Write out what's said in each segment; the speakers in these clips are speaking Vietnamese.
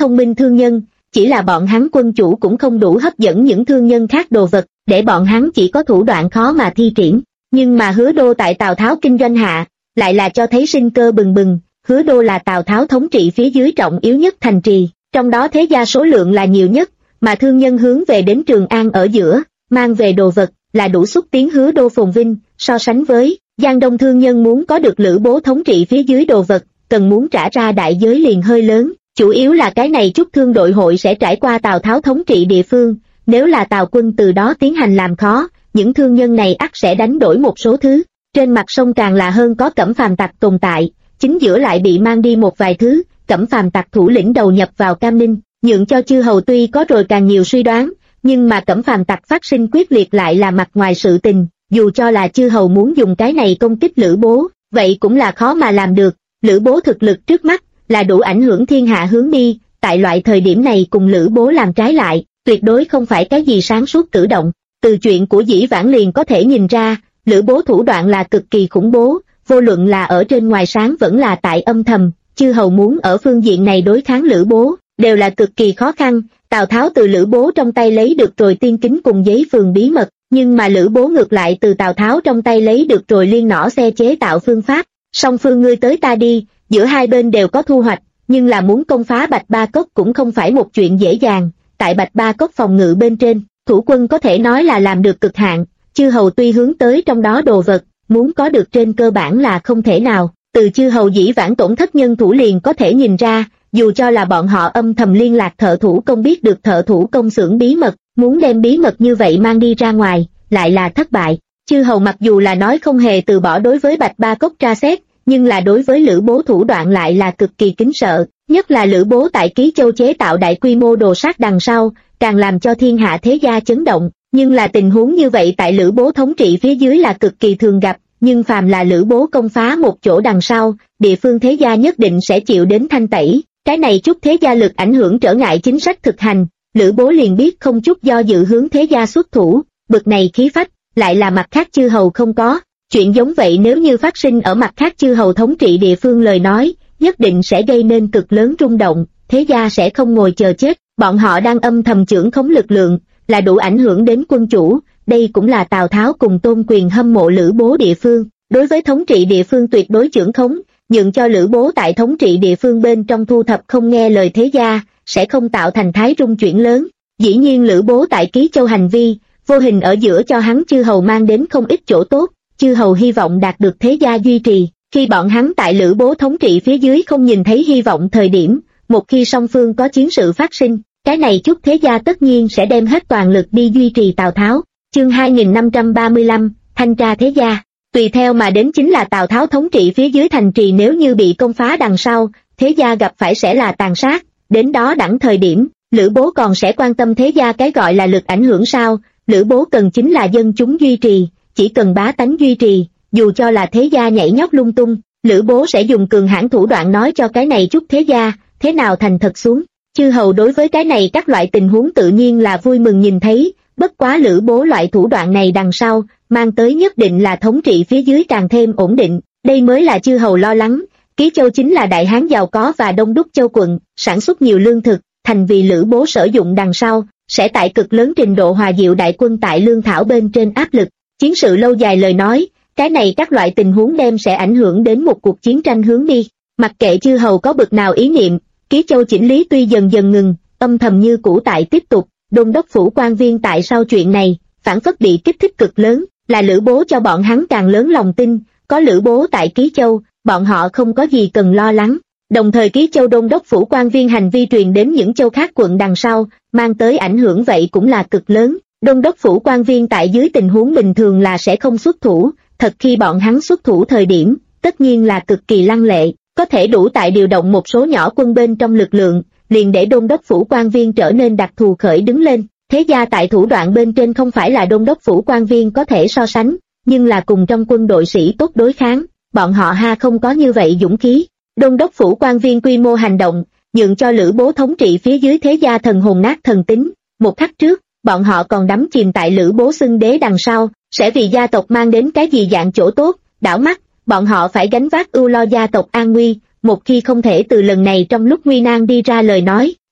thông minh thương nhân, chỉ là bọn hắn quân chủ cũng không đủ hấp dẫn những thương nhân khác đồ vật, để bọn hắn chỉ có thủ đoạn khó mà thi triển. Nhưng mà Hứa Đô tại Tào Tháo kinh doanh hạ, lại là cho thấy sinh cơ bừng bừng. Hứa Đô là Tào Tháo thống trị phía dưới trọng yếu nhất thành trì, trong đó thế gia số lượng là nhiều nhất, mà thương nhân hướng về đến Trường An ở giữa, mang về đồ vật, là đủ xúc tiến Hứa Đô phồn vinh. So sánh với Giang Đông thương nhân muốn có được Lữ Bố thống trị phía dưới đồ vật, cần muốn trả ra đại giới liền hơi lớn. Chủ yếu là cái này chút thương đội hội sẽ trải qua Tào Tháo thống trị địa phương, nếu là Tào quân từ đó tiến hành làm khó, những thương nhân này ắt sẽ đánh đổi một số thứ. Trên mặt sông càng là hơn có Cẩm Phàm tặc tồn tại, chính giữa lại bị mang đi một vài thứ. Cẩm Phàm tặc thủ lĩnh đầu nhập vào Cam Ninh, nhượng cho chư hầu tuy có rồi càng nhiều suy đoán, nhưng mà Cẩm Phàm tặc phát sinh quyết liệt lại là mặt ngoài sự tình. Dù cho là chư hầu muốn dùng cái này công kích Lữ Bố, vậy cũng là khó mà làm được. Lữ Bố thực lực trước mắt là đủ ảnh hưởng thiên hạ hướng đi, tại loại thời điểm này cùng Lữ Bố làm trái lại, tuyệt đối không phải cái gì sáng suốt cử động. Từ chuyện của dĩ vãng liền có thể nhìn ra, Lữ Bố thủ đoạn là cực kỳ khủng bố, vô luận là ở trên ngoài sáng vẫn là tại âm thầm, chư hầu muốn ở phương diện này đối kháng Lữ Bố, đều là cực kỳ khó khăn. Tào Tháo từ Lữ Bố trong tay lấy được rồi tiên kính cùng giấy phường bí mật, nhưng mà Lữ Bố ngược lại từ Tào Tháo trong tay lấy được rồi liên nỏ xe chế tạo phương pháp. Song phương ngươi tới ta đi, giữa hai bên đều có thu hoạch, nhưng là muốn công phá Bạch Ba Cốc cũng không phải một chuyện dễ dàng. Tại Bạch Ba Cốc phòng ngự bên trên, thủ quân có thể nói là làm được cực hạn, chư hầu tuy hướng tới trong đó đồ vật, muốn có được trên cơ bản là không thể nào. Từ chư hầu dĩ vãng tổn thất nhân thủ liền có thể nhìn ra, dù cho là bọn họ âm thầm liên lạc thợ thủ công biết được thợ thủ công xưởng bí mật, muốn đem bí mật như vậy mang đi ra ngoài, lại là thất bại. Chư hầu mặc dù là nói không hề từ bỏ đối với Bạch Ba Cốc tra xét, nhưng là đối với Lữ Bố thủ đoạn lại là cực kỳ kính sợ, nhất là Lữ Bố tại Ký Châu chế tạo đại quy mô đồ sắt đằng sau, càng làm cho thiên hạ thế gia chấn động. Nhưng là tình huống như vậy tại Lữ Bố thống trị phía dưới là cực kỳ thường gặp, nhưng phàm là Lữ Bố công phá một chỗ đằng sau, địa phương thế gia nhất định sẽ chịu đến thanh tẩy. Cái này chút thế gia lực ảnh hưởng trở ngại chính sách thực hành, Lữ Bố liền biết không chút do dự hướng thế gia xuất thủ, bực này khí phách, lại là mặt khác chư hầu không có. Chuyện giống vậy nếu như phát sinh ở mặt khác chư hầu thống trị địa phương lời nói, nhất định sẽ gây nên cực lớn rung động, thế gia sẽ không ngồi chờ chết, bọn họ đang âm thầm chưởng khống lực lượng, là đủ ảnh hưởng đến quân chủ. Đây cũng là Tào Tháo cùng Tôn Quyền hâm mộ Lữ Bố địa phương, đối với thống trị địa phương tuyệt đối chưởng khống, nhượng cho Lữ Bố tại thống trị địa phương bên trong thu thập không nghe lời thế gia, sẽ không tạo thành thái rung chuyển lớn. Dĩ nhiên Lữ Bố tại Ký Châu hành vi, vô hình ở giữa cho hắn chư hầu mang đến không ít chỗ tốt, chư hầu hy vọng đạt được thế gia duy trì. Khi bọn hắn tại Lữ Bố thống trị phía dưới không nhìn thấy hy vọng thời điểm, một khi song phương có chiến sự phát sinh, cái này chút thế gia tất nhiên sẽ đem hết toàn lực đi duy trì Tào Tháo. Chương 2535, thanh tra thế gia. Tùy theo mà đến chính là Tào Tháo thống trị phía dưới thành trì nếu như bị công phá đằng sau, thế gia gặp phải sẽ là tàn sát, đến đó đẳng thời điểm, Lữ Bố còn sẽ quan tâm thế gia cái gọi là lực ảnh hưởng sao? Lữ Bố cần chính là dân chúng duy trì, chỉ cần bá tánh duy trì, dù cho là thế gia nhảy nhót lung tung, Lữ Bố sẽ dùng cường hãn thủ đoạn nói cho cái này chút thế gia, thế nào thành thật xuống. Chư hầu đối với cái này các loại tình huống tự nhiên là vui mừng nhìn thấy, bất quá Lữ Bố loại thủ đoạn này đằng sau, mang tới nhất định là thống trị phía dưới càng thêm ổn định, đây mới là chư hầu lo lắng. Ký Châu chính là đại hán giàu có và đông đúc châu quận, sản xuất nhiều lương thực, thành vì Lữ Bố sử dụng đằng sau, sẽ tại cực lớn trình độ hòa dịu đại quân tại lương thảo bên trên áp lực. Chiến sự lâu dài lời nói, cái này các loại tình huống đem sẽ ảnh hưởng đến một cuộc chiến tranh hướng đi. Mặc kệ chư hầu có bực nào ý niệm, Ký Châu chỉnh lý tuy dần dần ngừng, âm thầm như cũ tại tiếp tục. Đôn đốc phủ quan viên tại sau chuyện này, phản phất bị kích thích cực lớn, là Lữ Bố cho bọn hắn càng lớn lòng tin, có Lữ Bố tại Ký Châu, bọn họ không có gì cần lo lắng. Đồng thời Ký Châu đôn đốc phủ quan viên hành vi truyền đến những châu khác quận đằng sau, mang tới ảnh hưởng vậy cũng là cực lớn. Đôn đốc phủ quan viên tại dưới tình huống bình thường là sẽ không xuất thủ, thật khi bọn hắn xuất thủ thời điểm, tất nhiên là cực kỳ lăng lệ, có thể đủ tại điều động một số nhỏ quân bên trong lực lượng, liền để đôn đốc phủ quan viên trở nên đặc thù khởi đứng lên. Thế gia tại thủ đoạn bên trên không phải là đôn đốc phủ quan viên có thể so sánh, nhưng là cùng trong quân đội sĩ tốt đối kháng, bọn họ ha không có như vậy dũng khí. Đôn đốc phủ quan viên quy mô hành động, nhượng cho Lữ Bố thống trị phía dưới thế gia thần hồn nát thần tính. Một khắc trước, bọn họ còn đắm chìm tại Lữ Bố xưng đế đằng sau, sẽ vì gia tộc mang đến cái gì dạng chỗ tốt, đảo mắt, bọn họ phải gánh vác ưu lo gia tộc an nguy. Một khi không thể từ lần này trong lúc nguy nan đi ra lời nói,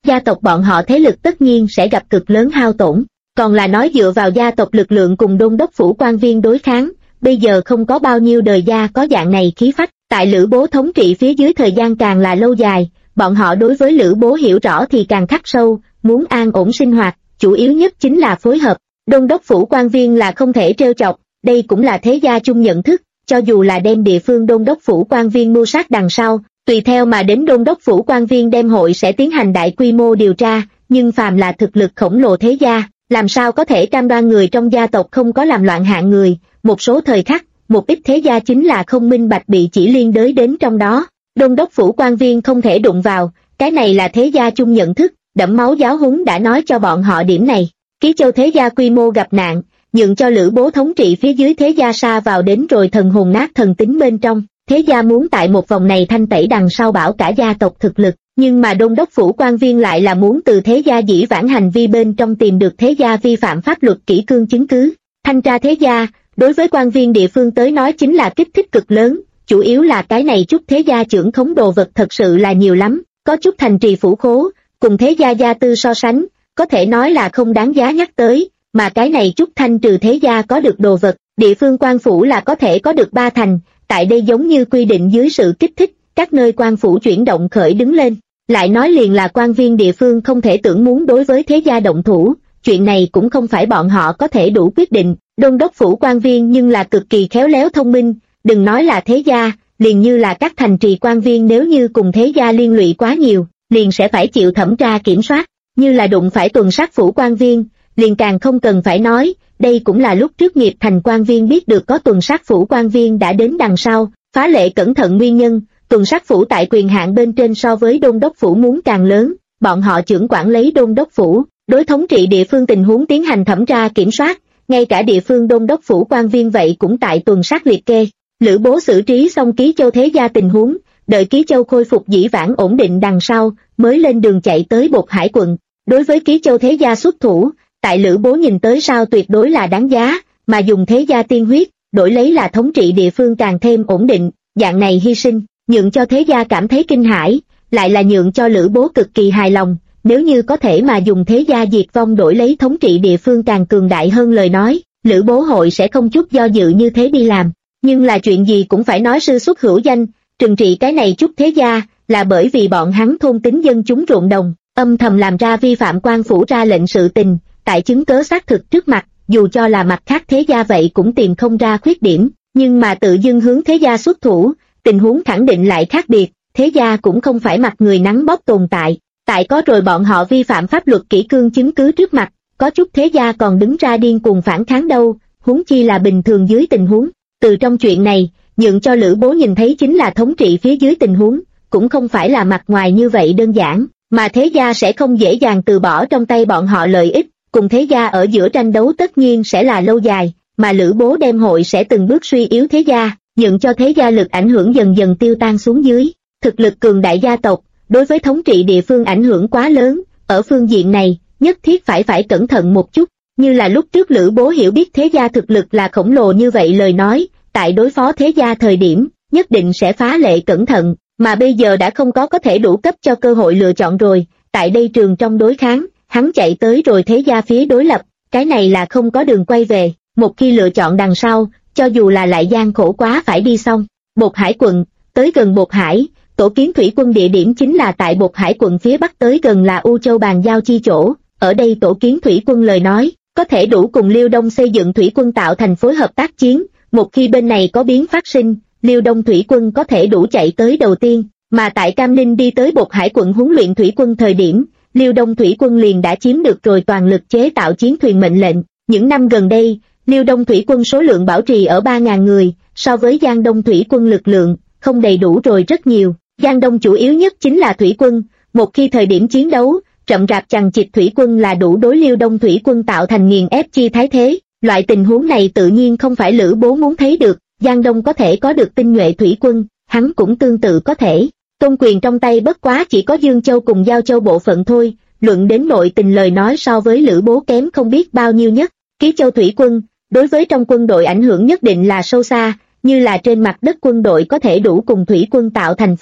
gia tộc bọn họ thế lực tất nhiên sẽ gặp cực lớn hao tổn. Còn là nói dựa vào gia tộc lực lượng cùng đôn đốc phủ quan viên đối kháng, bây giờ không có bao nhiêu đời gia có dạng này khí phách. Tại Lữ Bố thống trị phía dưới thời gian càng là lâu dài, bọn họ đối với Lữ Bố hiểu rõ thì càng khắc sâu, muốn an ổn sinh hoạt, chủ yếu nhất chính là phối hợp. Đôn đốc phủ quan viên là không thể trêu chọc, đây cũng là thế gia chung nhận thức, cho dù là đem địa phương đôn đốc phủ quan viên mưu sát đằng sau, tùy theo mà đến đôn đốc phủ quan viên đem hội sẽ tiến hành đại quy mô điều tra, nhưng phàm là thực lực khổng lồ thế gia, làm sao có thể cam đoan người trong gia tộc không có làm loạn hạng người. Một số thời khắc, một ít thế gia chính là không minh bạch bị chỉ liên đới đến trong đó, đôn đốc phủ quan viên không thể đụng vào, cái này là thế gia chung nhận thức. Đẫm máu giáo huấn đã nói cho bọn họ điểm này. Ký Châu thế gia quy mô gặp nạn, nhượng cho Lữ Bố thống trị phía dưới thế gia sa vào đến rồi thần hồn nát thần tính bên trong. Thế gia muốn tại một vòng này thanh tẩy đằng sau bảo cả gia tộc thực lực, nhưng mà đôn đốc phủ quan viên lại là muốn từ thế gia dĩ vãng hành vi bên trong tìm được thế gia vi phạm pháp luật kỷ cương chứng cứ. Thanh tra thế gia, đối với quan viên địa phương tới nói chính là kích thích cực lớn, chủ yếu là cái này chút thế gia trưởng khống đồ vật thật sự là nhiều lắm, có chút thành trì phủ khố, cùng thế gia gia tư so sánh, có thể nói là không đáng giá nhắc tới, mà cái này chút thanh trừ thế gia có được đồ vật, địa phương quan phủ là có thể có được 3 thành, tại đây giống như quy định dưới sự kích thích, các nơi quan phủ chuyển động khởi đứng lên, lại nói liền là quan viên địa phương không thể tưởng muốn đối với thế gia động thủ, chuyện này cũng không phải bọn họ có thể đủ quyết định, đôn đốc phủ quan viên nhưng là cực kỳ khéo léo thông minh, đừng nói là thế gia, liền như là các thành trì quan viên nếu như cùng thế gia liên lụy quá nhiều, liền sẽ phải chịu thẩm tra kiểm soát, như là đụng phải tuần sát phủ quan viên, liền càng không cần phải nói, đây cũng là lúc trước Nghiệp Thành quan viên biết được có tuần sát phủ quan viên đã đến đằng sau, phá lệ cẩn thận nguyên nhân, tuần sát phủ tại quyền hạn bên trên so với đôn đốc phủ muốn càng lớn, bọn họ trưởng quản lấy đôn đốc phủ, đối thống trị địa phương tình huống tiến hành thẩm tra kiểm soát, ngay cả địa phương đôn đốc phủ quan viên vậy cũng tại tuần sát liệt kê. Lữ Bố xử trí xong Ký Châu thế gia tình huống, đợi Ký Châu khôi phục dĩ vãng ổn định đằng sau, mới lên đường chạy tới Bột Hải quận. Đối với Ký Châu thế gia xuất thủ, tại Lữ Bố nhìn tới sao tuyệt đối là đáng giá, mà dùng thế gia tiên huyết, đổi lấy là thống trị địa phương càng thêm ổn định, dạng này hy sinh, nhượng cho thế gia cảm thấy kinh hãi, lại là nhượng cho Lữ Bố cực kỳ hài lòng, nếu như có thể mà dùng thế gia diệt vong đổi lấy thống trị địa phương càng cường đại hơn lời nói, Lữ Bố hội sẽ không chút do dự như thế đi làm. Nhưng là chuyện gì cũng phải nói sư xuất hữu danh, trừng trị cái này chút thế gia, là bởi vì bọn hắn thôn tính dân chúng ruộng đồng, âm thầm làm ra vi phạm quan phủ ra lệnh sự tình, tại chứng cớ xác thực trước mặt, dù cho là mặt khác thế gia vậy cũng tìm không ra khuyết điểm, nhưng mà tự dưng hướng thế gia xuất thủ, tình huống khẳng định lại khác biệt, thế gia cũng không phải mặt người nắng bóp tồn tại, tại có rồi bọn họ vi phạm pháp luật kỷ cương chứng cứ trước mặt, có chút thế gia còn đứng ra điên cuồng phản kháng đâu, huống chi là bình thường dưới tình huống. Từ trong chuyện này, nhượng cho Lữ Bố nhìn thấy chính là thống trị phía dưới tình huống, cũng không phải là mặt ngoài như vậy đơn giản, mà thế gia sẽ không dễ dàng từ bỏ trong tay bọn họ lợi ích, cùng thế gia ở giữa tranh đấu tất nhiên sẽ là lâu dài, mà Lữ Bố đem hội sẽ từng bước suy yếu thế gia, nhượng cho thế gia lực ảnh hưởng dần dần tiêu tan xuống dưới. Thực lực cường đại gia tộc, đối với thống trị địa phương ảnh hưởng quá lớn, ở phương diện này, nhất thiết phải cẩn thận một chút, như là lúc trước Lữ Bố hiểu biết thế gia thực lực là khổng lồ như vậy lời nói, tại đối phó thế gia thời điểm, nhất định sẽ phá lệ cẩn thận, mà bây giờ đã không có thể đủ cấp cho cơ hội lựa chọn rồi, tại đây trường trong đối kháng, hắn chạy tới rồi thế gia phía đối lập, cái này là không có đường quay về, một khi lựa chọn đằng sau, cho dù là lại gian khổ quá phải đi xong. Bột Hải quận, tới gần Bột Hải, tổ kiến thủy quân địa điểm chính là tại Bột Hải quận phía bắc tới gần là U Châu bàn giao chi chỗ, ở đây tổ kiến thủy quân lời nói, có thể đủ cùng Liêu Đông xây dựng thủy quân tạo thành phối hợp tác chiến, một khi bên này có biến phát sinh, Liêu Đông thủy quân có thể đủ chạy tới đầu tiên, mà tại Cam Ninh đi tới Bột Hải quận huấn luyện thủy quân thời điểm, Liêu Đông thủy quân liền đã chiếm được rồi toàn lực chế tạo chiến thuyền mệnh lệnh. Những năm gần đây, Liêu Đông thủy quân số lượng bảo trì ở 3.000 người, so với Giang Đông thủy quân lực lượng, không đầy đủ rồi rất nhiều. Giang Đông chủ yếu nhất chính là thủy quân, một khi thời điểm chiến đấu, rậm rạp chằng chịt thủy quân là đủ đối Liêu Đông thủy quân tạo thành nghiền ép chi thái thế. Loại tình huống này tự nhiên không phải Lữ Bố muốn thấy được, Giang Đông có thể có được tinh nhuệ thủy quân, hắn cũng tương tự có thể. Tôn quyền trong tay bất quá chỉ có Dương Châu cùng Giao Châu bộ phận thôi, luận đến nội tình lời nói so với Lữ Bố kém không biết bao nhiêu nhất. Ký Châu thủy quân, đối với trong quân đội ảnh hưởng nhất định là sâu xa, như là trên mặt đất quân đội có thể đủ cùng thủy quân tạo thành phối hợp,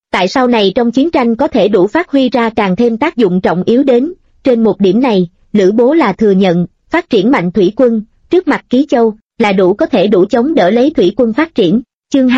tại sau này trong chiến tranh có thể đủ phát huy ra càng thêm tác dụng trọng yếu đến. Trên một điểm này, Lữ Bố là thừa nhận, phát triển mạnh thủy quân, trước mặt Ký Châu, là có thể đủ chống đỡ lấy thủy quân phát triển. Chương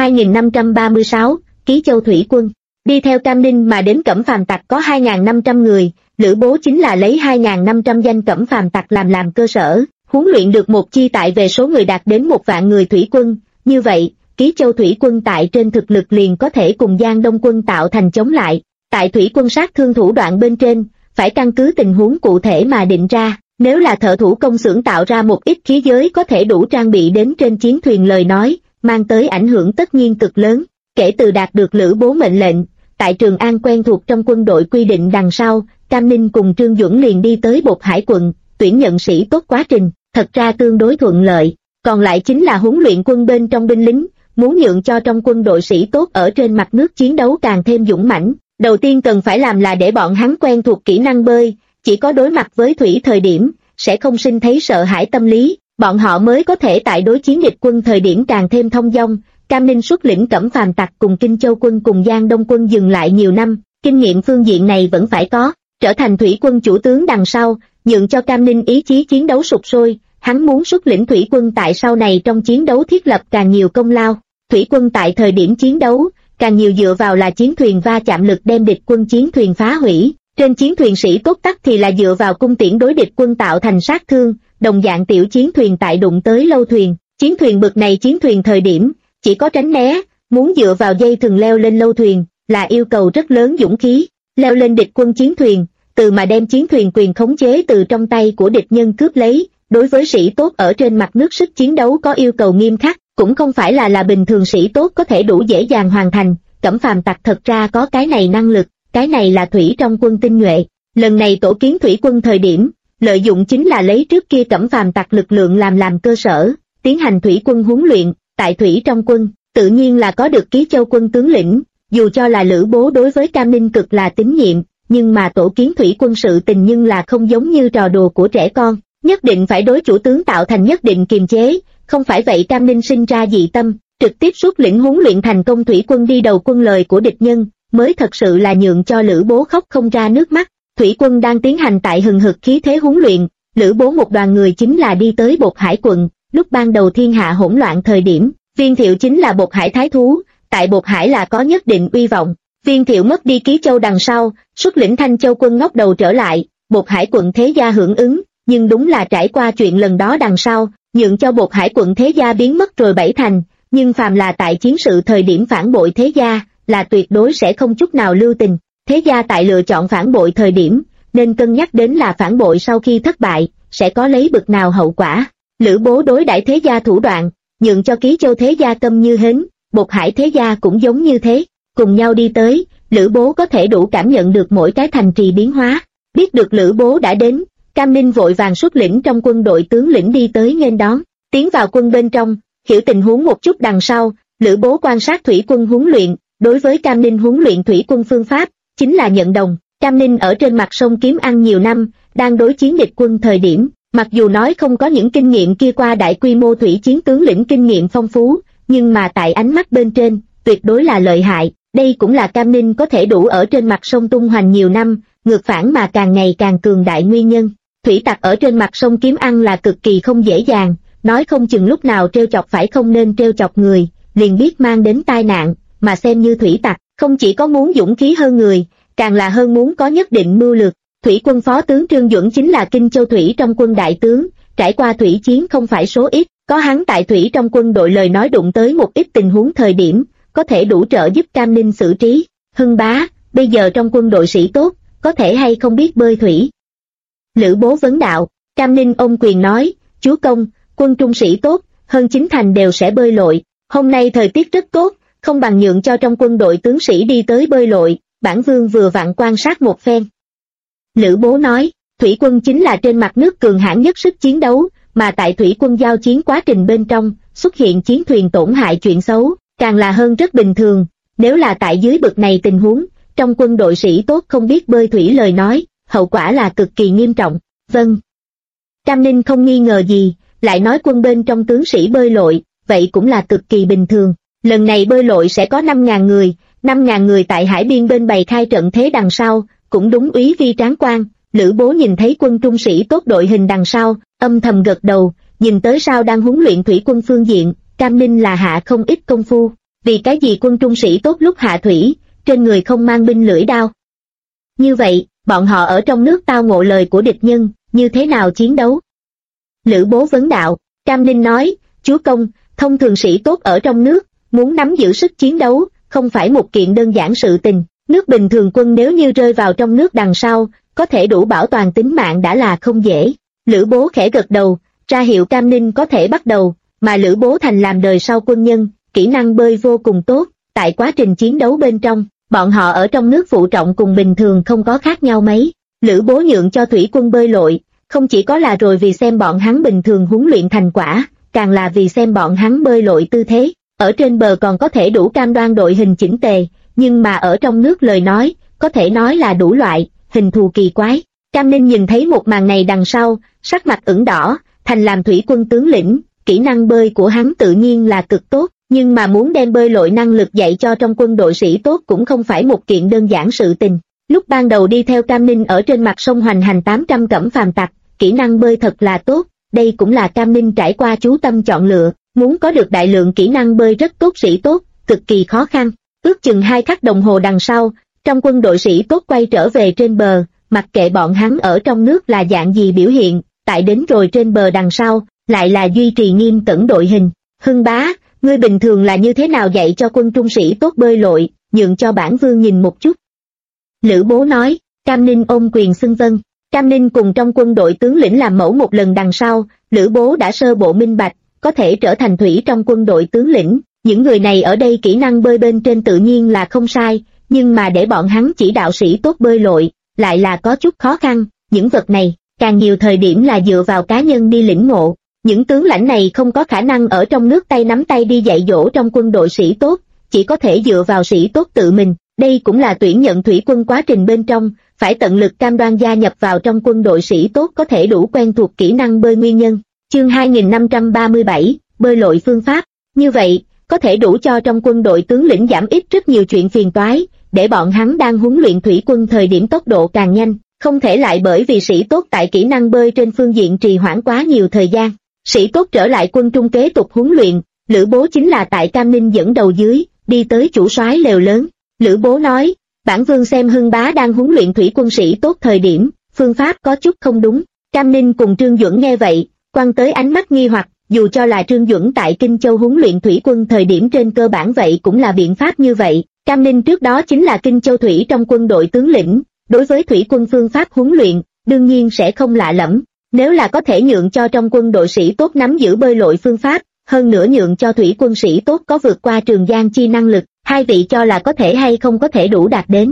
2536, Ký Châu thủy quân. Đi theo Cam Ninh mà đến Cẩm Phàm tặc có 2.500 người, Lữ Bố chính là lấy 2.500 danh Cẩm Phàm tặc làm cơ sở, huấn luyện được một chi tại về số người đạt đến 1.000 người thủy quân. Như vậy, Ký Châu thủy quân tại trên thực lực liền có thể cùng Giang Đông quân tạo thành chống lại. Tại thủy quân sát thương thủ đoạn bên trên, phải căn cứ tình huống cụ thể mà định ra. Nếu là thợ thủ công xưởng tạo ra một ít khí giới có thể đủ trang bị đến trên chiến thuyền lời nói, mang tới ảnh hưởng tất nhiên cực lớn. Kể từ đạt được Lữ Bố mệnh lệnh, tại Trường An quen thuộc trong quân đội quy định đằng sau, Cam Ninh cùng Trương Duẩn liền đi tới Bột Hải quận, tuyển nhận sĩ tốt quá trình, thật ra tương đối thuận lợi. Còn lại chính là huấn luyện quân bên trong binh lính, muốn nhượng cho trong quân đội sĩ tốt ở trên mặt nước chiến đấu càng thêm dũng mãnh. Đầu tiên cần phải làm là để bọn hắn quen thuộc kỹ năng bơi, chỉ có đối mặt với thủy thời điểm, sẽ không sinh thấy sợ hãi tâm lý, bọn họ mới có thể tại đối chiến địch quân thời điểm càng thêm thông dong. Cam Ninh xuất lĩnh Cẩm Phàm tặc cùng Kinh Châu quân cùng Giang Đông quân dừng lại nhiều năm, kinh nghiệm phương diện này vẫn phải có, trở thành thủy quân chủ tướng đằng sau, nhượng cho Cam Ninh ý chí chiến đấu sục sôi, hắn muốn xuất lĩnh thủy quân tại sau này trong chiến đấu thiết lập càng nhiều công lao. Thủy quân tại thời điểm chiến đấu, càng nhiều dựa vào là chiến thuyền va chạm lực đem địch quân chiến thuyền phá hủy, trên chiến thuyền sĩ tốt tắc thì là dựa vào cung tiễn đối địch quân tạo thành sát thương, đồng dạng tiểu chiến thuyền tại đụng tới lâu thuyền, chiến thuyền bực này chiến thuyền thời điểm, chỉ có tránh né, muốn dựa vào dây thừng leo lên lâu thuyền, là yêu cầu rất lớn dũng khí, leo lên địch quân chiến thuyền, từ mà đem chiến thuyền quyền khống chế từ trong tay của địch nhân cướp lấy, đối với sĩ tốt ở trên mặt nước sức chiến đấu có yêu cầu nghiêm khắc, cũng không phải là bình thường sĩ tốt có thể đủ dễ dàng hoàn thành. Cẩm Phàm tặc thật ra có cái này năng lực, cái này là thủy trong quân tinh nhuệ. Lần này tổ kiến thủy quân thời điểm, lợi dụng chính là lấy trước kia Cẩm Phàm tặc lực lượng làm cơ sở, tiến hành thủy quân huấn luyện. Tại thủy trong quân, tự nhiên là có được Ký Châu quân tướng lĩnh, dù cho là Lữ Bố đối với Cam Ninh cực là tín nhiệm, nhưng mà tổ kiến thủy quân sự tình nhưng là không giống như trò đùa của trẻ con, nhất định phải đối chủ tướng tạo thành nhất định kiềm chế, không phải vậy Cam Ninh sinh ra dị tâm, trực tiếp xuất lĩnh huấn luyện thành công thủy quân đi đầu quân lời của địch nhân, mới thật sự là nhượng cho Lữ Bố khóc không ra nước mắt. Thủy quân đang tiến hành tại hừng hực khí thế huấn luyện, Lữ Bố một đoàn người chính là đi tới Bột Hải quận. Lúc ban đầu thiên hạ hỗn loạn thời điểm, Viên Thiệu chính là Bột Hải thái thú, tại Bột Hải là có nhất định uy vọng. Viên Thiệu mất đi Ký Châu đằng sau, xuất lĩnh Thanh Châu quân ngóc đầu trở lại, Bột Hải quận thế gia hưởng ứng, nhưng đúng là trải qua chuyện lần đó đằng sau, nhượng cho Bột Hải quận thế gia biến mất rồi 7 thành, nhưng phàm là tại chiến sự thời điểm phản bội thế gia, là tuyệt đối sẽ không chút nào lưu tình. Thế gia tại lựa chọn phản bội thời điểm, nên cân nhắc đến là phản bội sau khi thất bại, sẽ có lấy bực nào hậu quả. Lữ Bố đối đãi thế gia thủ đoạn, nhượng cho Ký Châu thế gia câm như hến, Bột Hải thế gia cũng giống như thế, cùng nhau đi tới, Lữ Bố có thể đủ cảm nhận được mỗi cái thành trì biến hóa. Biết được Lữ Bố đã đến, Cam Ninh vội vàng xuất lĩnh trong quân đội tướng lĩnh đi tới nghênh đón, tiến vào quân bên trong, hiểu tình huống một chút đằng sau, Lữ Bố quan sát thủy quân huấn luyện, đối với Cam Ninh huấn luyện thủy quân phương pháp, chính là nhận đồng. Cam Ninh ở trên mặt sông kiếm ăn nhiều năm, đang đối chiến địch quân thời điểm, mặc dù nói không có những kinh nghiệm kia qua đại quy mô thủy chiến tướng lĩnh kinh nghiệm phong phú, nhưng mà tại ánh mắt bên trên, tuyệt đối là lợi hại. Đây cũng là Cam Ninh có thể đủ ở trên mặt sông tung hoành nhiều năm, ngược phản mà càng ngày càng cường đại nguyên nhân. Thủy tặc ở trên mặt sông kiếm ăn là cực kỳ không dễ dàng, nói không chừng lúc nào trêu chọc phải không nên trêu chọc người, liền biết mang đến tai nạn, mà xem như thủy tặc, không chỉ có muốn dũng khí hơn người, càng là hơn muốn có nhất định mưu lược. Thủy quân phó tướng Trương Duẩn chính là Kinh Châu thủy trong quân đại tướng, trải qua thủy chiến không phải số ít, có hắn tại thủy trong quân đội lời nói đụng tới một ít tình huống thời điểm, có thể đủ trợ giúp Cam Ninh xử trí. Hưng bá, bây giờ trong quân đội sĩ tốt, có thể hay không biết bơi thủy? Lữ Bố vấn đạo. Cam Ninh ôm quyền nói, chúa công, quân trung sĩ tốt, hơn 9 thành đều sẽ bơi lội, hôm nay thời tiết rất tốt, không bằng nhượng cho trong quân đội tướng sĩ đi tới bơi lội, bản vương vừa vặn quan sát một phen. Lữ Bố nói, thủy quân chính là trên mặt nước cường hãn nhất sức chiến đấu, mà tại thủy quân giao chiến quá trình bên trong, xuất hiện chiến thuyền tổn hại chuyện xấu, càng là hơn rất bình thường. Nếu là tại dưới bực này tình huống, trong quân đội sĩ tốt không biết bơi thủy lời nói, hậu quả là cực kỳ nghiêm trọng. Vâng. Cam Ninh không nghi ngờ gì, lại nói quân bên trong tướng sĩ bơi lội, vậy cũng là cực kỳ bình thường. Lần này bơi lội sẽ có 5.000 người, 5.000 người tại hải biên bên bày khai trận thế đằng sau, cũng đúng úy vi tráng quan. Lữ Bố nhìn thấy quân trung sĩ tốt đội hình đằng sau, âm thầm gật đầu, nhìn tới sao đang huấn luyện thủy quân phương diện, Cam Ninh là hạ không ít công phu. Vì cái gì quân trung sĩ tốt lúc hạ thủy, trên người không mang binh lưỡi đao? Như vậy, bọn họ ở trong nước tao ngộ lời của địch nhân, như thế nào chiến đấu? Lữ Bố vấn đạo. Cam Ninh nói, chúa công, thông thường sĩ tốt ở trong nước, muốn nắm giữ sức chiến đấu, không phải một kiện đơn giản sự tình. Nước bình thường quân nếu như rơi vào trong nước đằng sau, có thể đủ bảo toàn tính mạng đã là không dễ. Lữ Bố khẽ gật đầu, ra hiệu Cam Ninh có thể bắt đầu, mà Lữ Bố thành làm đời sau quân nhân, kỹ năng bơi vô cùng tốt, tại quá trình chiến đấu bên trong, bọn họ ở trong nước phụ trọng cùng bình thường không có khác nhau mấy. Lữ Bố nhượng cho thủy quân bơi lội, không chỉ có là rồi vì xem bọn hắn bình thường huấn luyện thành quả, càng là vì xem bọn hắn bơi lội tư thế, ở trên bờ còn có thể đủ cam đoan đội hình chỉnh tề, nhưng mà ở trong nước lời nói, có thể nói là đủ loại, hình thù kỳ quái. Cam Ninh nhìn thấy một màn này đằng sau, sắc mặt ửng đỏ, thành làm thủy quân tướng lĩnh, kỹ năng bơi của hắn tự nhiên là cực tốt, nhưng mà muốn đem bơi lội năng lực dạy cho trong quân đội sĩ tốt cũng không phải một kiện đơn giản sự tình. Lúc ban đầu đi theo Cam Ninh ở trên mặt sông hoành hành 800 cẩm phàm tặc, kỹ năng bơi thật là tốt, đây cũng là Cam Ninh trải qua chú tâm chọn lựa, muốn có được đại lượng kỹ năng bơi rất tốt sĩ tốt, cực kỳ khó khăn. Ước chừng 2 khắc đồng hồ đằng sau, trong quân đội sĩ tốt quay trở về trên bờ, mặc kệ bọn hắn ở trong nước là dạng gì biểu hiện, tại đến rồi trên bờ đằng sau, lại là duy trì nghiêm cẩn đội hình. Hưng bá, ngươi bình thường là như thế nào dạy cho quân trung sĩ tốt bơi lội, nhượng cho bản vương nhìn một chút. Lữ Bố nói. Cam Ninh ôm quyền xưng vâng. Cam Ninh cùng trong quân đội tướng lĩnh làm mẫu một lần đằng sau, Lữ Bố đã sơ bộ minh bạch, có thể trở thành thủy trong quân đội tướng lĩnh. Những người này ở đây kỹ năng bơi bên trên tự nhiên là không sai, nhưng mà để bọn hắn chỉ đạo sĩ tốt bơi lội, lại là có chút khó khăn. Những vật này, càng nhiều thời điểm là dựa vào cá nhân đi lĩnh ngộ. Những tướng lãnh này không có khả năng ở trong nước tay nắm tay đi dạy dỗ trong quân đội sĩ tốt, chỉ có thể dựa vào sĩ tốt tự mình. Đây cũng là tuyển nhận thủy quân quá trình bên trong, phải tận lực cam đoan gia nhập vào trong quân đội sĩ tốt có thể đủ quen thuộc kỹ năng bơi nguyên nhân. Chương 2537, bơi lội phương pháp. Như vậy, có thể đủ cho trong quân đội tướng lĩnh giảm ít rất nhiều chuyện phiền toái, để bọn hắn đang huấn luyện thủy quân thời điểm tốc độ càng nhanh, không thể lại bởi vì sĩ tốt tại kỹ năng bơi trên phương diện trì hoãn quá nhiều thời gian. Sĩ tốt trở lại quân trung kế tục huấn luyện, Lữ Bố chính là tại Cam Ninh dẫn đầu dưới, đi tới chủ soái lều lớn. Lữ Bố nói, bản vương xem Hưng bá đang huấn luyện thủy quân sĩ tốt thời điểm, phương pháp có chút không đúng. Cam Ninh cùng Trương Duẩn nghe vậy, quăng tới ánh mắt nghi hoặc, dù cho là Trương Duẩn tại Kinh Châu huấn luyện thủy quân thời điểm trên cơ bản vậy cũng là biện pháp như vậy. Cam Ninh trước đó chính là Kinh Châu thủy trong quân đội tướng lĩnh, đối với thủy quân phương pháp huấn luyện, đương nhiên sẽ không lạ lẫm. Nếu là có thể nhượng cho trong quân đội sĩ tốt nắm giữ bơi lội phương pháp, hơn nữa nhượng cho thủy quân sĩ tốt có vượt qua Trường Giang chi năng lực, hai vị cho là có thể hay không có thể đủ đạt đến.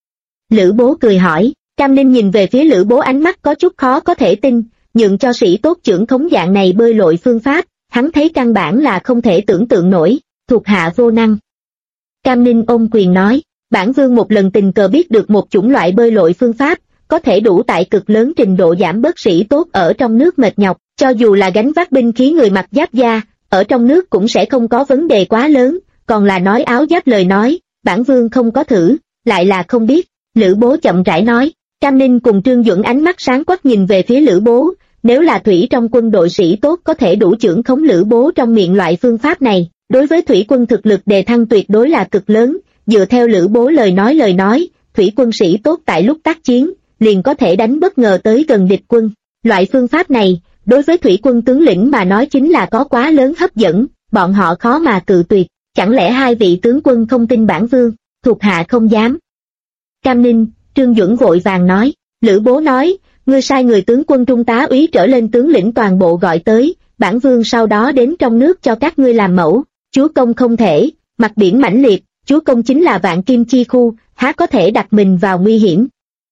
Lữ Bố cười hỏi. Cam Ninh nhìn về phía Lữ Bố ánh mắt có chút khó có thể tin, nhượng cho sĩ tốt trưởng khống dạng này bơi lội phương pháp, hắn thấy căn bản là không thể tưởng tượng nổi, thuộc hạ vô năng. Cam Ninh ôm quyền nói, bản vương một lần tình cờ biết được một chủng loại bơi lội phương pháp, có thể đủ tại cực lớn trình độ giảm bớt sĩ tốt ở trong nước mệt nhọc, cho dù là gánh vác binh khí người mặc giáp da, ở trong nước cũng sẽ không có vấn đề quá lớn, còn là nói áo giáp lời nói, bản vương không có thử, lại là không biết. Lữ Bố chậm rãi nói. Cam Ninh cùng Trương Duẩn ánh mắt sáng quắc nhìn về phía Lữ Bố, nếu là thủy trong quân đội sĩ tốt có thể đủ trưởng khống Lữ Bố trong miệng loại phương pháp này, đối với thủy quân thực lực đề thăng tuyệt đối là cực lớn. Dựa theo Lữ Bố lời nói, thủy quân sĩ tốt tại lúc tác chiến, liền có thể đánh bất ngờ tới gần địch quân. Loại phương pháp này, đối với thủy quân tướng lĩnh mà nói chính là có quá lớn hấp dẫn, bọn họ khó mà cự tuyệt. Chẳng lẽ hai vị tướng quân không tin bản vương? Thuộc hạ không dám. Cam Ninh, Trương Duẩn vội vàng nói. Lữ Bố nói, ngươi sai người tướng quân trung tá úy trở lên tướng lĩnh toàn bộ gọi tới, bản vương sau đó đến trong nước cho các ngươi làm mẫu. Chúa công không thể, mặt biển mãnh liệt, chúa công chính là vạn kim chi khu, há có thể đặt mình vào nguy hiểm.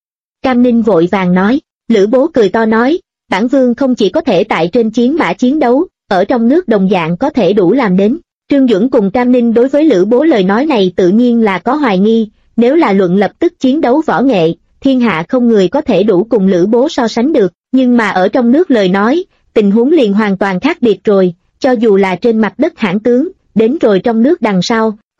Cam Ninh vội vàng nói. Lữ Bố cười to nói, bản vương không chỉ có thể tại trên chiến mã chiến đấu, ở trong nước đồng dạng có thể đủ làm đến. Trương Duẩn cùng Cam Ninh đối với Lữ Bố lời nói này tự nhiên là có hoài nghi, nếu là luận lập tức chiến đấu võ nghệ, thiên hạ không người có thể đủ cùng Lữ Bố so sánh được, nhưng mà ở trong nước lời nói, tình huống liền hoàn toàn khác biệt rồi, cho dù là trên mặt đất hãn tướng, đến rồi trong nước đằng sau,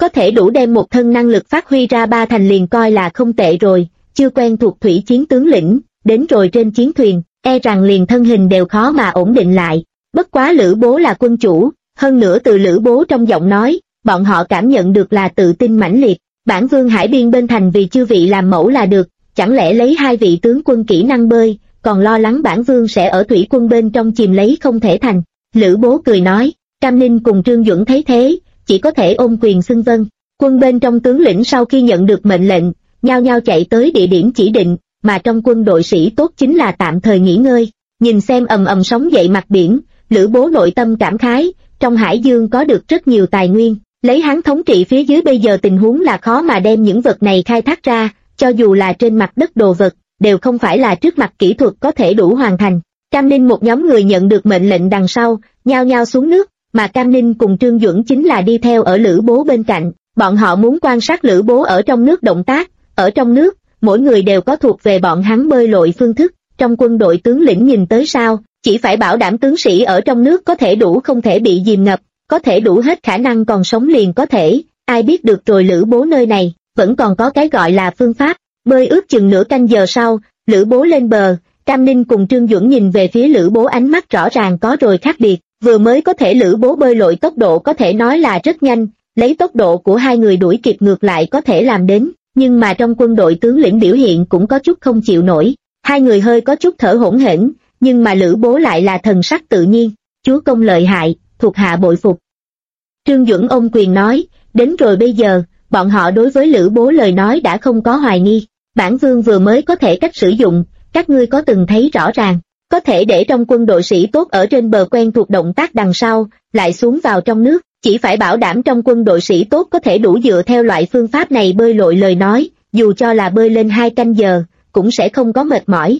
có thể đủ đem một thân năng lực phát huy ra ba thành liền coi là không tệ rồi, chưa quen thuộc thủy chiến tướng lĩnh, đến rồi trên chiến thuyền, e rằng liền thân hình đều khó mà ổn định lại. Bất quá Lữ Bố là quân chủ, hơn nữa từ Lữ Bố trong giọng nói, bọn họ cảm nhận được là tự tin mãnh liệt. Bản vương hải biên bên thành vì chư vị làm mẫu là được, chẳng lẽ lấy hai vị tướng quân kỹ năng bơi, còn lo lắng bản vương sẽ ở thủy quân bên trong chìm lấy không thể thành. Lữ Bố cười nói, Cam Ninh cùng Trương Duẩn thấy thế, chỉ có thể ôm quyền xưng vâng. Quân bên trong tướng lĩnh sau khi nhận được mệnh lệnh, nhao nhao chạy tới địa điểm chỉ định, mà trong quân đội sĩ tốt chính là tạm thời nghỉ ngơi. Nhìn xem ầm ầm sóng dậy mặt biển, Lữ Bố nội tâm cảm khái, trong hải dương có được rất nhiều tài nguyên, lấy hắn thống trị phía dưới bây giờ tình huống là khó mà đem những vật này khai thác ra, cho dù là trên mặt đất đồ vật, đều không phải là trước mặt kỹ thuật có thể đủ hoàn thành. Cam Ninh một nhóm người nhận được mệnh lệnh đằng sau, nhao nhao xuống nước, mà Cam Ninh cùng Trương Duẩn chính là đi theo ở Lữ Bố bên cạnh, bọn họ muốn quan sát Lữ Bố ở trong nước động tác, ở trong nước, mỗi người đều có thuộc về bọn hắn bơi lội phương thức, trong quân đội tướng lĩnh nhìn tới sao, chỉ phải bảo đảm tướng sĩ ở trong nước có thể đủ không thể bị dìm ngập, có thể đủ hết khả năng còn sống liền có thể, ai biết được rồi Lữ Bố nơi này, vẫn còn có cái gọi là phương pháp, bơi ước chừng nửa canh giờ sau, Lữ Bố lên bờ, Cam Ninh cùng Trương Duẩn nhìn về phía Lữ Bố ánh mắt rõ ràng có rồi khác biệt, vừa mới có thể Lữ Bố bơi lội tốc độ có thể nói là rất nhanh, lấy tốc độ của hai người đuổi kịp ngược lại có thể làm đến, nhưng mà trong quân đội tướng lĩnh biểu hiện cũng có chút không chịu nổi, hai người hơi có chút thở hổn hển, nhưng mà Lữ Bố lại là thần sắc tự nhiên, chúa công lợi hại, thuộc hạ bội phục. Trương Duẩn ôm quyền nói, đến rồi bây giờ, bọn họ đối với Lữ Bố lời nói đã không có hoài nghi, bản vương vừa mới có thể cách sử dụng, các ngươi có từng thấy rõ ràng, có thể để trong quân đội sĩ tốt ở trên bờ quen thuộc động tác đằng sau, lại xuống vào trong nước, chỉ phải bảo đảm trong quân đội sĩ tốt có thể đủ dựa theo loại phương pháp này bơi lội lời nói, dù cho là bơi lên 2 canh giờ, cũng sẽ không có mệt mỏi.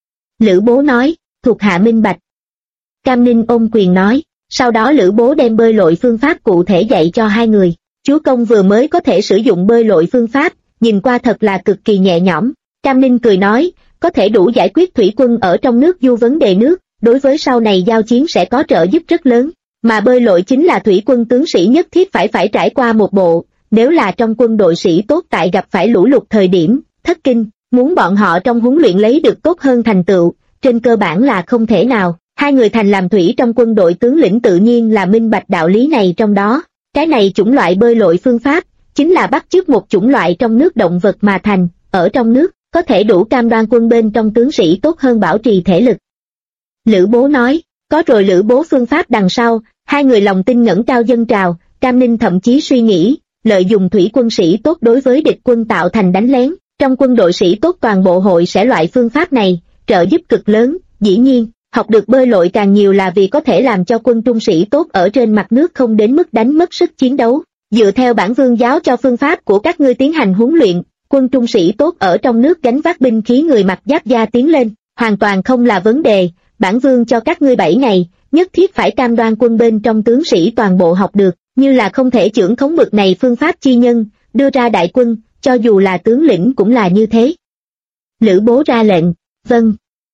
Lữ Bố nói, thuộc hạ minh bạch. Cam Ninh ôm quyền nói, sau đó Lữ Bố đem bơi lội phương pháp cụ thể dạy cho hai người, chúa công vừa mới có thể sử dụng bơi lội phương pháp, nhìn qua thật là cực kỳ nhẹ nhõm. Cam Ninh cười nói, có thể đủ giải quyết thủy quân ở trong nước du vấn đề nước, đối với sau này giao chiến sẽ có trợ giúp rất lớn, mà bơi lội chính là thủy quân tướng sĩ nhất thiết phải trải qua một bộ, nếu là trong quân đội sĩ tốt tại gặp phải lũ lụt thời điểm, thất kinh, muốn bọn họ trong huấn luyện lấy được tốt hơn thành tựu, trên cơ bản là không thể nào. Hai người thành làm thủy trong quân đội tướng lĩnh tự nhiên là minh bạch đạo lý này trong đó, cái này chủng loại bơi lội phương pháp, chính là bắt chước một chủng loại trong nước động vật mà thành, ở trong nước, có thể đủ cam đoan quân bên trong tướng sĩ tốt hơn bảo trì thể lực. Lữ Bố nói, có rồi Lữ Bố phương pháp đằng sau, hai người lòng tin ngẩng cao dâng trào, Cam Ninh thậm chí suy nghĩ, lợi dụng thủy quân sĩ tốt đối với địch quân tạo thành đánh lén, trong quân đội sĩ tốt toàn bộ hội sẽ loại phương pháp này, trợ giúp cực lớn, dĩ nhiên. Học được bơi lội càng nhiều là vì có thể làm cho quân trung sĩ tốt ở trên mặt nước không đến mức đánh mất sức chiến đấu. Dựa theo bản vương giáo cho phương pháp của các ngươi tiến hành huấn luyện, quân trung sĩ tốt ở trong nước gánh vác binh khí người mặc giáp da tiến lên, hoàn toàn không là vấn đề. Bản vương cho các ngươi 7 ngày, nhất thiết phải cam đoan quân bên trong tướng sĩ toàn bộ học được, như là không thể chưởng khống bực này phương pháp chi nhân, đưa ra đại quân, cho dù là tướng lĩnh cũng là như thế. Lữ Bố ra lệnh, vâng.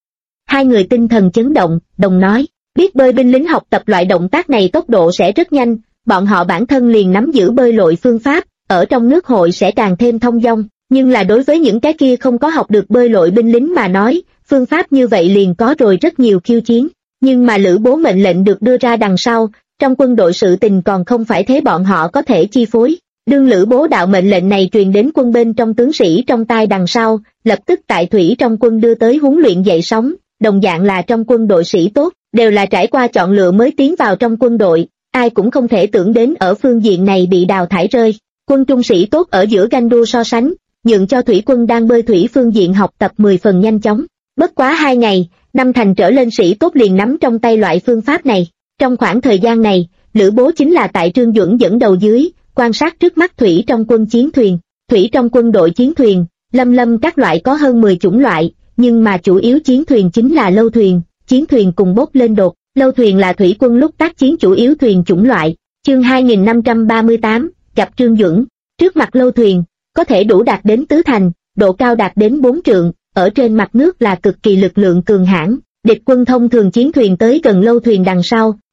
Hai người tinh thần chấn động, đồng nói, biết bơi binh lính học tập loại động tác này tốc độ sẽ rất nhanh, bọn họ bản thân liền nắm giữ bơi lội phương pháp, ở trong nước hội sẽ càng thêm thông dong, nhưng là đối với những cái kia không có học được bơi lội binh lính mà nói, phương pháp như vậy liền có rồi rất nhiều khiêu chiến, nhưng mà Lữ Bố mệnh lệnh được đưa ra đằng sau, trong quân đội sự tình còn không phải thế bọn họ có thể chi phối. Đương Lữ Bố đạo mệnh lệnh này truyền đến quân bên trong tướng sĩ trong tai đằng sau, lập tức tại thủy trong quân đưa tới huấn luyện dậy sóng. Đồng dạng là trong quân đội sĩ tốt, đều là trải qua chọn lựa mới tiến vào trong quân đội, ai cũng không thể tưởng đến ở phương diện này bị đào thải rơi. Quân trung sĩ tốt ở giữa ganh đua so sánh, nhượng cho thủy quân đang bơi thủy phương diện học tập 10 phần nhanh chóng. Bất quá 2 ngày, 5 thành trở lên sĩ tốt liền nắm trong tay loại phương pháp này. Trong khoảng thời gian này, Lữ Bố chính là tại Trương Duẩn dẫn đầu dưới, quan sát trước mắt thủy trong quân chiến thuyền. Thủy trong quân đội chiến thuyền, lâm các loại có hơn 10 chủng loại. Nhưng mà chủ yếu chiến thuyền chính là lâu thuyền, chiến thuyền cùng bốc lên đột, lâu thuyền là thủy quân lúc tác chiến chủ yếu thuyền chủng loại. Chương 2538, gặp Trương Duẩn, trước mặt lâu thuyền, có thể đủ đạt đến tứ thành, độ cao đạt đến 4 trượng, ở trên mặt nước là cực kỳ lực lượng cường hãn. Địch quân thông thường chiến thuyền tới gần lâu thuyền đằng sau,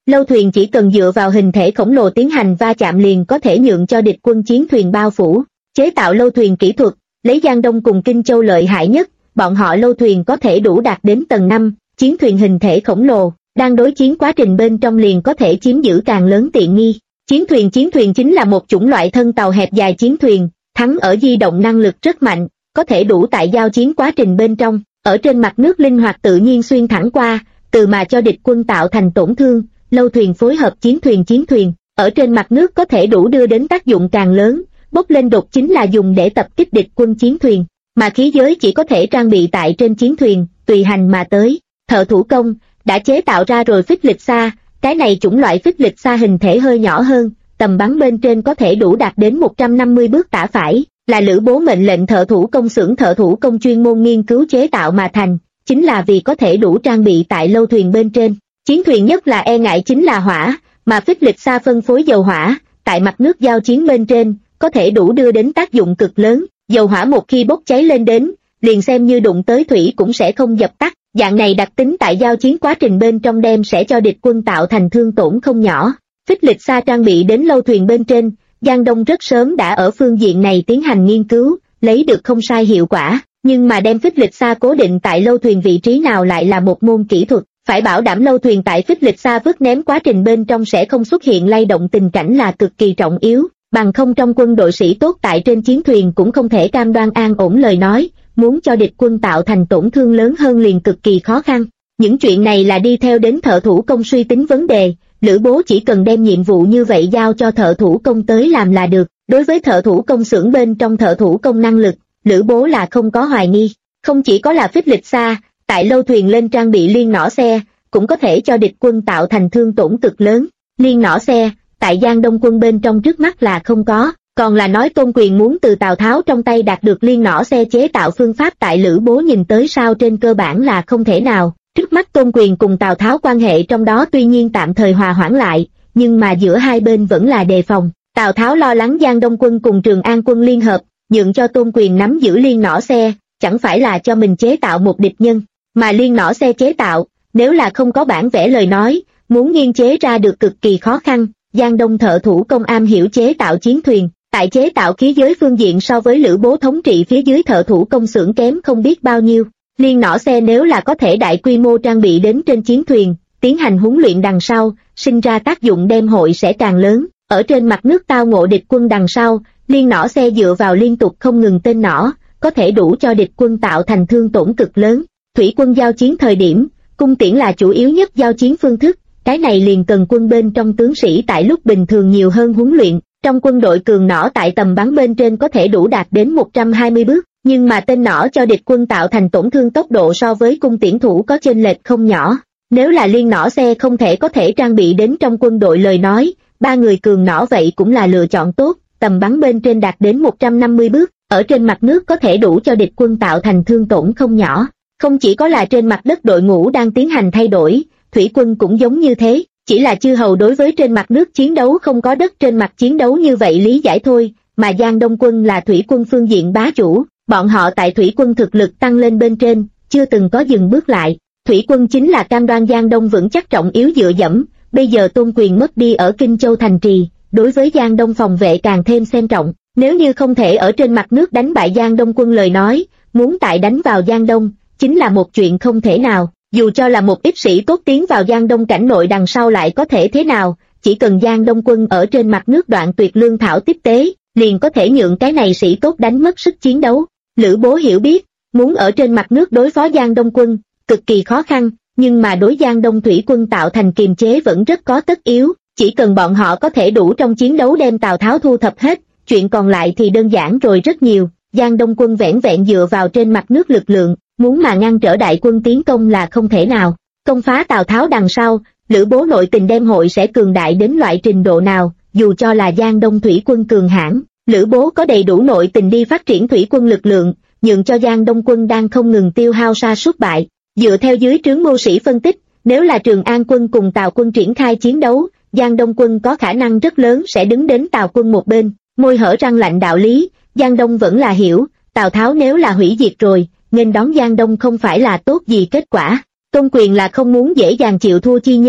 Lâu thuyền chỉ cần dựa vào hình thể khổng lồ tiến hành va chạm liền có thể nhượng cho địch quân chiến thuyền bao phủ. Chế tạo lâu thuyền kỹ thuật, lấy Giang Đông cùng Kinh Châu lợi hại nhất, bọn họ lâu thuyền có thể đủ đạt đến tầng 5, chiến thuyền hình thể khổng lồ, đang đối chiến quá trình bên trong liền có thể chiếm giữ càng lớn tiện nghi. Chiến thuyền chính là một chủng loại thân tàu hẹp dài chiến thuyền, thắng ở di động năng lực rất mạnh, có thể đủ tại giao chiến quá trình bên trong, ở trên mặt nước linh hoạt tự nhiên xuyên thẳng qua, từ mà cho địch quân tạo thành tổn thương. Lâu thuyền phối hợp chiến thuyền, ở trên mặt nước có thể đủ đưa đến tác dụng càng lớn, bốc lên đột chính là dùng để tập kích địch quân chiến thuyền, mà khí giới chỉ có thể trang bị tại trên chiến thuyền, tùy hành mà tới. Thợ thủ công đã chế tạo ra rồi phích lịch xa, cái này chủng loại phích lịch xa hình thể hơi nhỏ hơn, tầm bắn bên trên có thể đủ đạt đến 150 bước tả phải, là Lữ Bố mệnh lệnh thợ thủ công xưởng thợ thủ công chuyên môn nghiên cứu chế tạo mà thành, chính là vì có thể đủ trang bị tại lâu thuyền bên trên. Chiến thuyền nhất là e ngại chính là hỏa, mà phích lịch xa phân phối dầu hỏa, tại mặt nước giao chiến bên trên, có thể đủ đưa đến tác dụng cực lớn, dầu hỏa một khi bốc cháy lên đến, liền xem như đụng tới thủy cũng sẽ không dập tắt, dạng này đặc tính tại giao chiến quá trình bên trong đem sẽ cho địch quân tạo thành thương tổn không nhỏ. Phích lịch xa trang bị đến lâu thuyền bên trên, Giang Đông rất sớm đã ở phương diện này tiến hành nghiên cứu, lấy được không sai hiệu quả, nhưng mà đem phích lịch xa cố định tại lâu thuyền vị trí nào lại là một môn kỹ thuật. Phải bảo đảm lâu thuyền tại phích lịch xa vứt ném quá trình bên trong sẽ không xuất hiện lay động tình cảnh là cực kỳ trọng yếu, bằng không trong quân đội sĩ tốt tại trên chiến thuyền cũng không thể cam đoan an ổn lời nói, muốn cho địch quân tạo thành tổn thương lớn hơn liền cực kỳ khó khăn. Những chuyện này là đi theo đến thợ thủ công suy tính vấn đề, Lữ Bố chỉ cần đem nhiệm vụ như vậy giao cho thợ thủ công tới làm là được. Đối với thợ thủ công xưởng bên trong thợ thủ công năng lực, Lữ Bố là không có hoài nghi, không chỉ có là phích lịch xa, tại lâu thuyền lên trang bị liên nỏ xe, cũng có thể cho địch quân tạo thành thương tổn cực lớn. Liên nỏ xe, tại Giang Đông quân bên trong trước mắt là không có, còn là nói Tôn Quyền muốn từ Tào Tháo trong tay đạt được liên nỏ xe chế tạo phương pháp tại Lữ Bố nhìn tới sao trên cơ bản là không thể nào. Trước mắt Tôn Quyền cùng Tào Tháo quan hệ trong đó tuy nhiên tạm thời hòa hoãn lại, nhưng mà giữa hai bên vẫn là đề phòng. Tào Tháo lo lắng Giang Đông quân cùng Trường An quân liên hợp, nhượng cho Tôn Quyền nắm giữ liên nỏ xe, chẳng phải là cho mình chế tạo một địch nhân, mà liên nỏ xe chế tạo, nếu là không có bản vẽ lời nói, muốn nghiên chế ra được cực kỳ khó khăn. Giang Đông thợ thủ công am hiểu chế tạo chiến thuyền, tại chế tạo khí giới phương diện so với Lữ Bố thống trị phía dưới thợ thủ công xưởng kém không biết bao nhiêu. Liên nỏ xe nếu là có thể đại quy mô trang bị đến trên chiến thuyền, tiến hành huấn luyện đằng sau, sinh ra tác dụng đem hội sẽ càng lớn. Ở trên mặt nước tao ngộ địch quân đằng sau, liên nỏ xe dựa vào liên tục không ngừng tên nỏ, có thể đủ cho địch quân tạo thành thương tổn cực lớn. Thủy quân giao chiến thời điểm, cung tiễn là chủ yếu nhất giao chiến phương thức, cái này liền cần quân bên trong tướng sĩ tại lúc bình thường nhiều hơn huấn luyện. Trong quân đội cường nỏ tại tầm bắn bên trên có thể đủ đạt đến 120 bước, nhưng mà tên nỏ cho địch quân tạo thành tổn thương tốc độ so với cung tiễn thủ có chênh lệch không nhỏ. Nếu là liên nỏ xe không thể có thể trang bị đến trong quân đội lời nói, ba người cường nỏ vậy cũng là lựa chọn tốt, tầm bắn bên trên đạt đến 150 bước, ở trên mặt nước có thể đủ cho địch quân tạo thành thương tổn không nhỏ. Không chỉ có là trên mặt đất đội ngũ đang tiến hành thay đổi, thủy quân cũng giống như thế, chỉ là chư hầu đối với trên mặt nước chiến đấu không có đất trên mặt chiến đấu như vậy lý giải thôi, mà Giang Đông quân là thủy quân phương diện bá chủ, bọn họ tại thủy quân thực lực tăng lên bên trên, chưa từng có dừng bước lại. Thủy quân chính là cam đoan Giang Đông vững chắc trọng yếu dựa dẫm, bây giờ Tôn Quyền mất đi ở Kinh Châu thành trì, đối với Giang Đông phòng vệ càng thêm xem trọng, nếu như không thể ở trên mặt nước đánh bại Giang Đông quân lời nói, muốn tại đánh vào Giang Đông, chính là một chuyện không thể nào. Dù cho là một ít sĩ tốt tiến vào Giang Đông cảnh nội đằng sau lại có thể thế nào, chỉ cần Giang Đông quân ở trên mặt nước đoạn tuyệt lương thảo tiếp tế, liền có thể nhượng cái này sĩ tốt đánh mất sức chiến đấu. Lữ Bố hiểu biết, muốn ở trên mặt nước đối phó Giang Đông quân, cực kỳ khó khăn, nhưng mà đối Giang Đông thủy quân tạo thành kiềm chế vẫn rất có tất yếu, chỉ cần bọn họ có thể đủ trong chiến đấu đem Tào Tháo thu thập hết, chuyện còn lại thì đơn giản rồi rất nhiều. Giang Đông quân vẻn vẹn dựa vào trên mặt nước lực lượng, muốn mà ngăn trở đại quân tiến công là không thể nào. Công phá Tào Tháo đằng sau, Lữ Bố nội tình đem hội sẽ cường đại đến loại trình độ nào, dù cho là Giang Đông thủy quân cường hãn, Lữ Bố có đầy đủ nội tình đi phát triển thủy quân lực lượng, nhượng cho Giang Đông quân đang không ngừng tiêu hao sa sút bại. Dựa theo dưới trướng mưu sĩ phân tích, nếu là Trường An quân cùng Tào quân triển khai chiến đấu, Giang Đông quân có khả năng rất lớn sẽ đứng đến Tào quân một bên. Môi hở răng lạnh đạo lý, Giang Đông vẫn là hiểu, Tào Tháo nếu là hủy diệt rồi, nên đón Giang Đông không phải là tốt gì kết quả. Tôn Quyền là không muốn dễ dàng chịu thua chi nhân,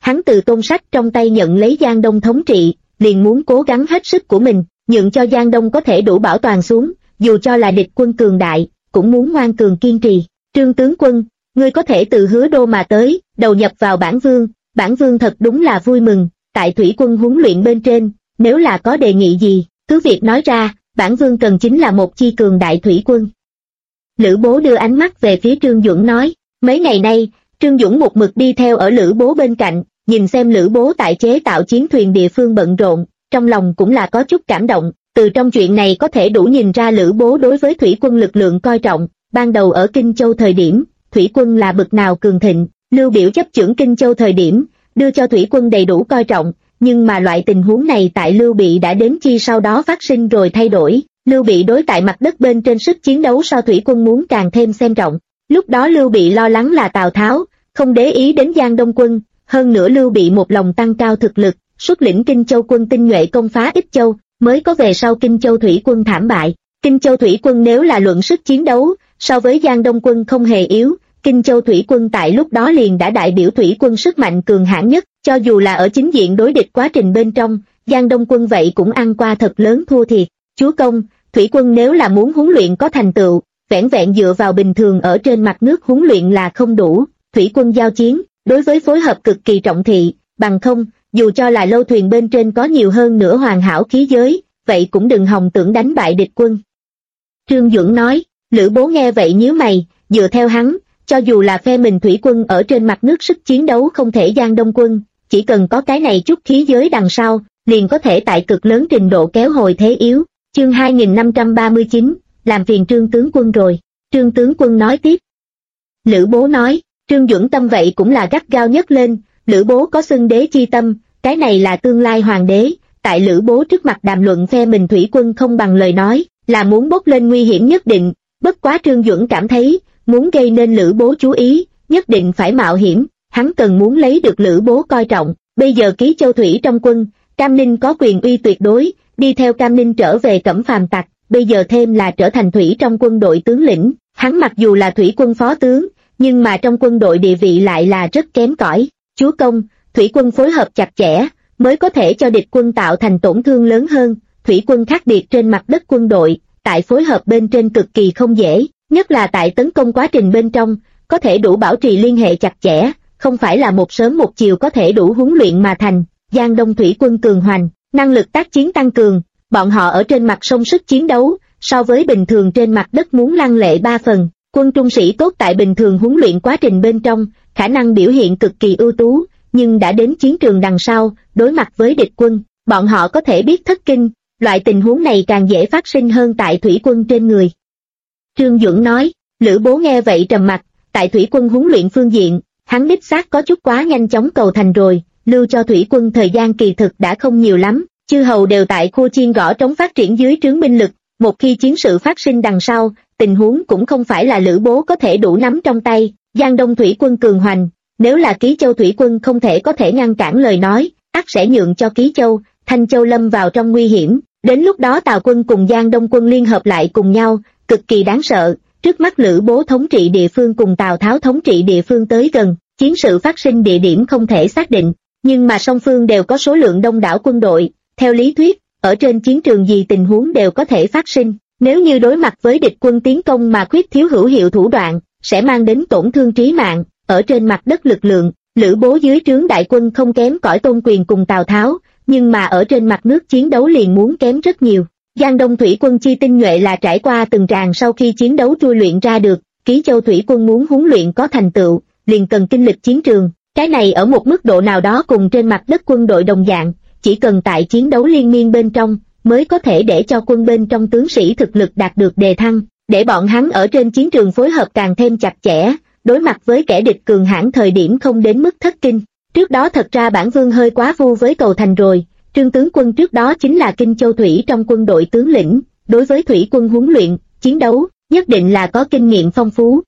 Hắn từ Tôn Sách trong tay nhận lấy Giang Đông thống trị, liền muốn cố gắng hết sức của mình, nhượng cho Giang Đông có thể đủ bảo toàn xuống, dù cho là địch quân cường đại, cũng muốn ngoan cường kiên trì. Trương tướng quân, ngươi có thể từ Hứa Đô mà tới, đầu nhập vào bản vương thật đúng là vui mừng, tại thủy quân huấn luyện bên trên, nếu là có đề nghị gì, cứ việc nói ra, bản vương cần chính là một chi cường đại thủy quân. Lữ Bố đưa ánh mắt về phía Trương Duẩn nói, mấy ngày nay, Trương Duẩn một mực đi theo ở Lữ Bố bên cạnh, nhìn xem Lữ Bố tại chế tạo chiến thuyền địa phương bận rộn, trong lòng cũng là có chút cảm động, từ trong chuyện này có thể đủ nhìn ra Lữ Bố đối với thủy quân lực lượng coi trọng, ban đầu ở Kinh Châu thời điểm, thủy quân là bực nào cường thịnh, Lưu Biểu chấp chưởng Kinh Châu thời điểm, đưa cho thủy quân đầy đủ coi trọng, nhưng mà loại tình huống này tại Lưu Bị đã đến chi sau đó phát sinh rồi thay đổi, Lưu Bị đối tại mặt đất bên trên sức chiến đấu so thủy quân muốn càng thêm xem trọng, lúc đó Lưu Bị lo lắng là Tào Tháo, không để ý đến Giang Đông quân, hơn nữa Lưu Bị một lòng tăng cao thực lực, xuất lĩnh Kinh Châu quân tinh nhuệ công phá Ích Châu, mới có về sau Kinh Châu thủy quân thảm bại. Kinh Châu thủy quân nếu là luận sức chiến đấu, so với Giang Đông quân không hề yếu, Kinh Châu thủy quân tại lúc đó liền đã đại biểu thủy quân sức mạnh cường hãn nhất, cho dù là ở chính diện đối địch quá trình bên trong, Giang Đông quân vậy cũng ăn qua thật lớn thua thiệt. Chúa công, thủy quân nếu là muốn huấn luyện có thành tựu, vẻn vẹn dựa vào bình thường ở trên mặt nước huấn luyện là không đủ, thủy quân giao chiến, đối với phối hợp cực kỳ trọng thị, bằng không, dù cho là lâu thuyền bên trên có nhiều hơn nữa hoàn hảo khí giới, vậy cũng đừng hòng tưởng đánh bại địch quân. Trương Duẩn nói, Lữ Bố nghe vậy nhíu mày, dựa theo hắn, cho dù là phe mình thủy quân ở trên mặt nước sức chiến đấu không thể Giang Đông quân, chỉ cần có cái này chút khí giới đằng sau, liền có thể tại cực lớn trình độ kéo hồi thế yếu. Chương 2539, làm phiền Trương tướng quân rồi. Trương tướng quân nói tiếp. Lữ Bố nói, Trương Duẩn tâm vậy cũng là gắt gao nhất lên, Lữ Bố có xưng đế chi tâm, cái này là tương lai hoàng đế, tại Lữ Bố trước mặt đàm luận phe mình thủy quân không bằng lời nói, là muốn bốc lên nguy hiểm nhất định, bất quá Trương Duẩn cảm thấy, muốn gây nên Lữ Bố chú ý, nhất định phải mạo hiểm, hắn cần muốn lấy được Lữ Bố coi trọng, bây giờ ký châu thủy trong quân, Cam Ninh có quyền uy tuyệt đối, đi theo Cam Ninh trở về Cẩm Phàm Tặc, bây giờ thêm là trở thành thủy trong quân đội tướng lĩnh, hắn mặc dù là thủy quân phó tướng, nhưng mà trong quân đội địa vị lại là rất kém cỏi. Chúa công, thủy quân phối hợp chặt chẽ, mới có thể cho địch quân tạo thành tổn thương lớn hơn, thủy quân khác biệt trên mặt đất quân đội, tại phối hợp bên trên cực kỳ không dễ, nhất là tại tấn công quá trình bên trong, có thể đủ bảo trì liên hệ chặt chẽ, không phải là một sớm một chiều có thể đủ huấn luyện mà thành. Giang Đông thủy quân cường hoành, năng lực tác chiến tăng cường, bọn họ ở trên mặt sông sức chiến đấu, so với bình thường trên mặt đất muốn lăng lệ 3 phần, quân trung sĩ tốt tại bình thường huấn luyện quá trình bên trong, khả năng biểu hiện cực kỳ ưu tú, nhưng đã đến chiến trường đằng sau, đối mặt với địch quân, bọn họ có thể biết thất kinh, loại tình huống này càng dễ phát sinh hơn tại thủy quân trên người. Trương Duẩn nói, Lữ Bố nghe vậy trầm mặt, tại thủy quân huấn luyện phương diện, hắn đích xác có chút quá nhanh chóng cầu thành rồi, lưu cho thủy quân thời gian kỳ thực đã không nhiều lắm, chư hầu đều tại khu chiên gõ trống phát triển dưới trướng binh lực, một khi chiến sự phát sinh đằng sau, tình huống cũng không phải là Lữ Bố có thể đủ nắm trong tay. Giang Đông thủy quân cường hoành, nếu là Ký Châu thủy quân không thể có thể ngăn cản lời nói, ắt sẽ nhượng cho Ký Châu, Thanh Châu lâm vào trong nguy hiểm, đến lúc đó Tào quân cùng Giang Đông quân liên hợp lại cùng nhau, cực kỳ đáng sợ. Trước mắt Lữ Bố thống trị địa phương cùng Tào Tháo thống trị địa phương tới gần, chiến sự phát sinh địa điểm không thể xác định, nhưng mà song phương đều có số lượng đông đảo quân đội, theo lý thuyết, ở trên chiến trường gì tình huống đều có thể phát sinh, nếu như đối mặt với địch quân tiến công mà khuyết thiếu hữu hiệu thủ đoạn, sẽ mang đến tổn thương trí mạng. Ở trên mặt đất lực lượng, Lữ Bố dưới trướng đại quân không kém cỏi Tôn Quyền cùng Tào Tháo, nhưng mà ở trên mặt nước chiến đấu liền muốn kém rất nhiều. Giang Đông thủy quân chi tinh nhuệ là trải qua từng tràng sau khi chiến đấu trui luyện ra được, Ký Châu thủy quân muốn huấn luyện có thành tựu, liền cần kinh lịch chiến trường, cái này ở một mức độ nào đó cùng trên mặt đất quân đội đồng dạng, chỉ cần tại chiến đấu liên miên bên trong, mới có thể để cho quân bên trong tướng sĩ thực lực đạt được đề thăng, để bọn hắn ở trên chiến trường phối hợp càng thêm chặt chẽ, đối mặt với kẻ địch cường hãn thời điểm không đến mức thất kinh. Trước đó thật ra bản vương hơi quá vu với cầu thành rồi, Trương tướng quân trước đó chính là Kinh Châu thủy trong quân đội tướng lĩnh, đối với thủy quân huấn luyện, chiến đấu, nhất định là có kinh nghiệm phong phú.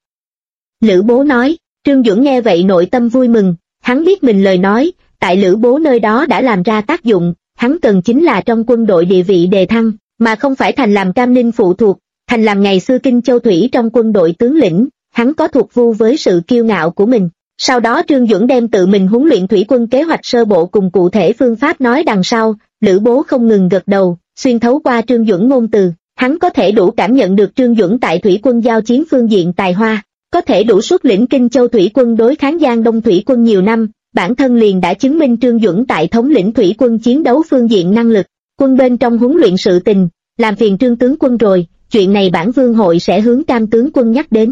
Lữ Bố nói, Trương Duẩn nghe vậy nội tâm vui mừng, hắn biết mình lời nói, tại Lữ Bố nơi đó đã làm ra tác dụng, hắn cần chính là trong quân đội địa vị đề thăng, mà không phải thành làm Cam Ninh phụ thuộc, thành làm ngày xưa Kinh Châu thủy trong quân đội tướng lĩnh, hắn có thuộc vu với sự kiêu ngạo của mình. Sau đó Trương Duẩn đem tự mình huấn luyện thủy quân kế hoạch sơ bộ cùng cụ thể phương pháp nói đằng sau, Lữ Bố không ngừng gật đầu, xuyên thấu qua Trương Duẩn ngôn từ, hắn có thể đủ cảm nhận được Trương Duẩn tại thủy quân giao chiến phương diện tài hoa, có thể đủ xuất lĩnh Kinh Châu thủy quân đối kháng Giang Đông thủy quân nhiều năm, bản thân liền đã chứng minh Trương Duẩn tại thống lĩnh thủy quân chiến đấu phương diện năng lực. Quân bên trong huấn luyện sự tình, làm phiền Trương tướng quân rồi, chuyện này bản vương hội sẽ hướng Cam tướng quân nhắc đến.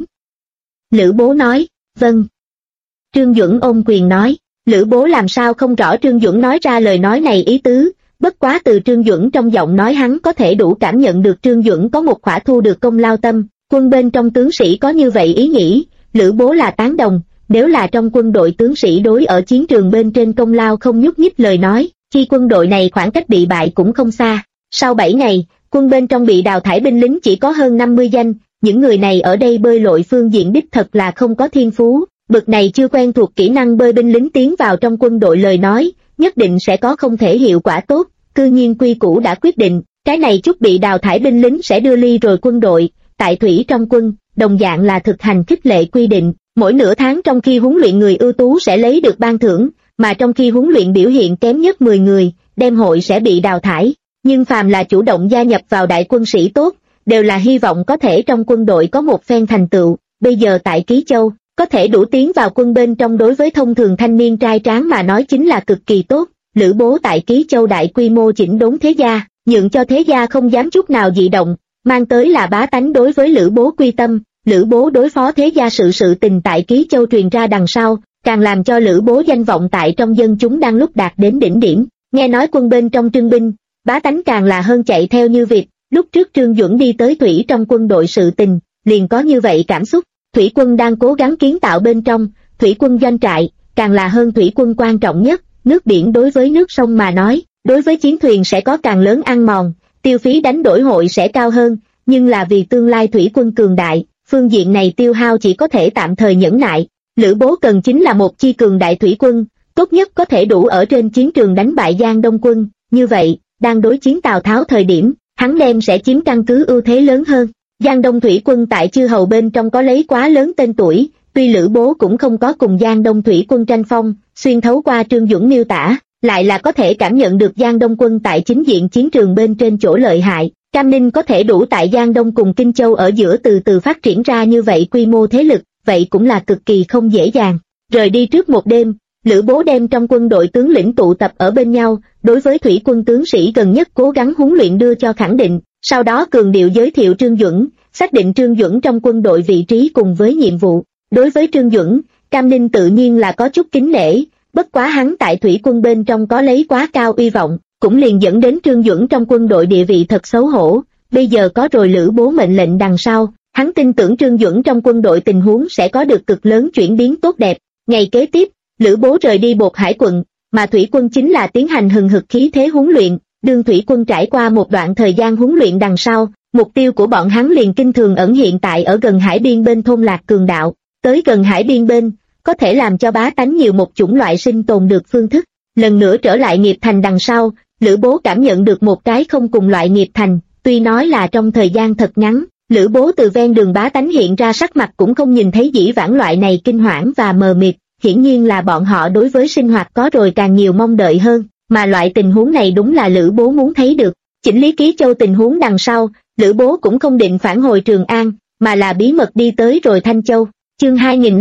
Lữ Bố nói, vâng. Trương Duẩn ôm quyền nói, Lữ Bố làm sao không rõ Trương Duẩn nói ra lời nói này ý tứ, bất quá từ Trương Duẩn trong giọng nói hắn có thể đủ cảm nhận được Trương Duẩn có một khỏa thu được công lao tâm, quân bên trong tướng sĩ có như vậy ý nghĩ, Lữ Bố là tán đồng, nếu là trong quân đội tướng sĩ đối ở chiến trường bên trên công lao không nhúc nhích lời nói, khi quân đội này khoảng cách bị bại cũng không xa. Sau 7 ngày, quân bên trong bị đào thải binh lính chỉ có hơn 50 danh, những người này ở đây bơi lội phương diện đích thật là không có thiên phú, bực này chưa quen thuộc kỹ năng bơi binh lính tiến vào trong quân đội lời nói, nhất định sẽ có không thể hiệu quả tốt, cư nhiên quy củ đã quyết định, cái này chút bị đào thải binh lính sẽ đưa ly rồi quân đội, tại thủy trong quân, đồng dạng là thực hành khích lệ quy định, mỗi nửa tháng trong khi huấn luyện người ưu tú sẽ lấy được ban thưởng, mà trong khi huấn luyện biểu hiện kém nhất 10 người, đem hội sẽ bị đào thải, nhưng phàm là chủ động gia nhập vào đại quân sĩ tốt, đều là hy vọng có thể trong quân đội có một phen thành tựu, bây giờ tại Ký Châu, có thể đủ tiến vào quân bên trong đối với thông thường thanh niên trai tráng mà nói chính là cực kỳ tốt. Lữ Bố tại Ký Châu đại quy mô chỉnh đốn thế gia, nhượng cho thế gia không dám chút nào dị động, mang tới là bá tánh đối với Lữ Bố quy tâm. Lữ Bố đối phó thế gia sự tình tại Ký Châu truyền ra đằng sau, càng làm cho Lữ Bố danh vọng tại trong dân chúng đang lúc đạt đến đỉnh điểm. Nghe nói quân bên trong trưng binh, bá tánh càng là hơn chạy theo như vịt. Lúc trước Trương Duẩn đi tới thủy trong quân đội sự tình, liền có như vậy cảm xúc. Thủy quân đang cố gắng kiến tạo bên trong, thủy quân doanh trại, càng là hơn thủy quân quan trọng nhất. Nước biển đối với nước sông mà nói, đối với chiến thuyền sẽ có càng lớn ăn mòn, tiêu phí đánh đổi hội sẽ cao hơn, nhưng là vì tương lai thủy quân cường đại, phương diện này tiêu hao chỉ có thể tạm thời nhẫn nại. Lữ Bố cần chính là một chi cường đại thủy quân, tốt nhất có thể đủ ở trên chiến trường đánh bại Giang Đông quân, như vậy, đang đối chiến Tào Tháo thời điểm, hắn đem sẽ chiếm căn cứ ưu thế lớn hơn. Giang Đông thủy quân tại chư hầu bên trong có lấy quá lớn tên tuổi, tuy Lữ Bố cũng không có cùng Giang Đông thủy quân tranh phong, xuyên thấu qua Trương Duẩn miêu tả, lại là có thể cảm nhận được Giang Đông quân tại chính diện chiến trường bên trên chỗ lợi hại. Cam Ninh có thể đủ tại Giang Đông cùng Kinh Châu ở giữa từ từ phát triển ra như vậy quy mô thế lực, vậy cũng là cực kỳ không dễ dàng. Rời đi trước một đêm, Lữ Bố đem trong quân đội tướng lĩnh tụ tập ở bên nhau, đối với thủy quân tướng sĩ gần nhất cố gắng huấn luyện đưa cho khẳng định, sau đó cường điệu giới thiệu Trương Duẩn, xác định Trương Duẩn trong quân đội vị trí cùng với nhiệm vụ. Đối với Trương Duẩn, Cam Ninh tự nhiên là có chút kính nể, bất quá hắn tại thủy quân bên trong có lấy quá cao uy vọng, cũng liền dẫn đến Trương Duẩn trong quân đội địa vị thật xấu hổ. Bây giờ có rồi Lữ Bố mệnh lệnh đằng sau, hắn tin tưởng Trương Duẩn trong quân đội tình huống sẽ có được cực lớn chuyển biến tốt đẹp. Ngày kế tiếp, Lữ Bố rời đi Bột Hải quận, mà thủy quân chính là tiến hành hừng hực khí thế huấn luyện. Đương thủy quân trải qua một đoạn thời gian huấn luyện đằng sau, mục tiêu của bọn hắn liền kinh thường ẩn hiện tại ở gần hải biên bên thôn Lạc Cường Đạo. Tới gần hải biên bên, có thể làm cho bá tánh nhiều một chủng loại sinh tồn được phương thức. Lần nữa trở lại nghiệp thành đằng sau, Lữ Bố cảm nhận được một cái không cùng loại nghiệp thành, tuy nói là trong thời gian thật ngắn, Lữ Bố từ ven đường bá tánh hiện ra sắc mặt cũng không nhìn thấy dĩ vãng loại này kinh hoảng và mờ mịt, hiển nhiên là bọn họ đối với sinh hoạt có rồi càng nhiều mong đợi hơn, mà loại tình huống này đúng là Lữ Bố muốn thấy được. Chỉnh lý Ký Châu tình huống đằng sau, Lữ Bố cũng không định phản hồi Trường An, mà là bí mật đi tới rồi Thanh Châu. Chương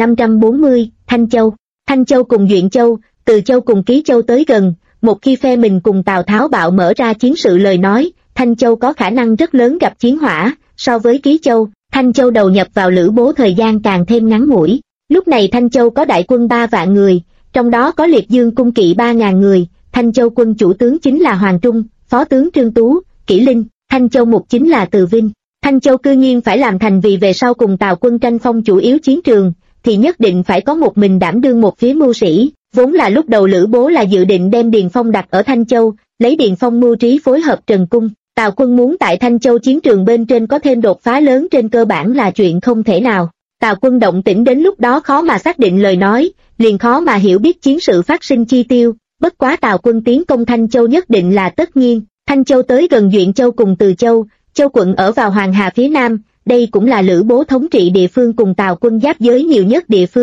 2540, Thanh Châu. Thanh Châu cùng Duyện Châu, Từ Châu cùng Ký Châu tới gần, một khi phe mình cùng Tào Tháo bạo mở ra chiến sự lời nói, Thanh Châu có khả năng rất lớn gặp chiến hỏa. So với Ký Châu, Thanh Châu đầu nhập vào Lữ Bố thời gian càng thêm ngắn ngủi. Lúc này Thanh Châu có đại quân 3 vạn người, trong đó có Liệt Dương cung kỵ 3.000 người. Thanh Châu quân chủ tướng chính là Hoàng Trung, phó tướng Trương Tú, Kỷ Linh. Thanh Châu mục chính là Từ Vinh. Thanh Châu cư nhiên phải làm thành vì về sau cùng Tào quân tranh phong chủ yếu chiến trường, thì nhất định phải có một mình đảm đương một phía mưu sĩ. Vốn là lúc đầu Lữ Bố là dự định đem Điền Phong đặt ở Thanh Châu, lấy Điền Phong mưu trí phối hợp Trần Cung. Tào quân muốn tại Thanh Châu chiến trường bên trên có thêm đột phá lớn trên cơ bản là chuyện không thể nào. Tào quân động tĩnh đến lúc đó khó mà xác định lời nói, liền khó mà hiểu biết chiến sự phát sinh chi tiêu. Bất quá Tào quân tiến công Thanh Châu nhất định là tất nhiên. Thanh Châu tới gần Duyện Châu cùng Từ Châu, Châu quận ở vào Hoàng Hà phía nam, đây cũng là Lữ Bố thống trị địa phương cùng Tào quân giáp giới nhiều nhất địa phương,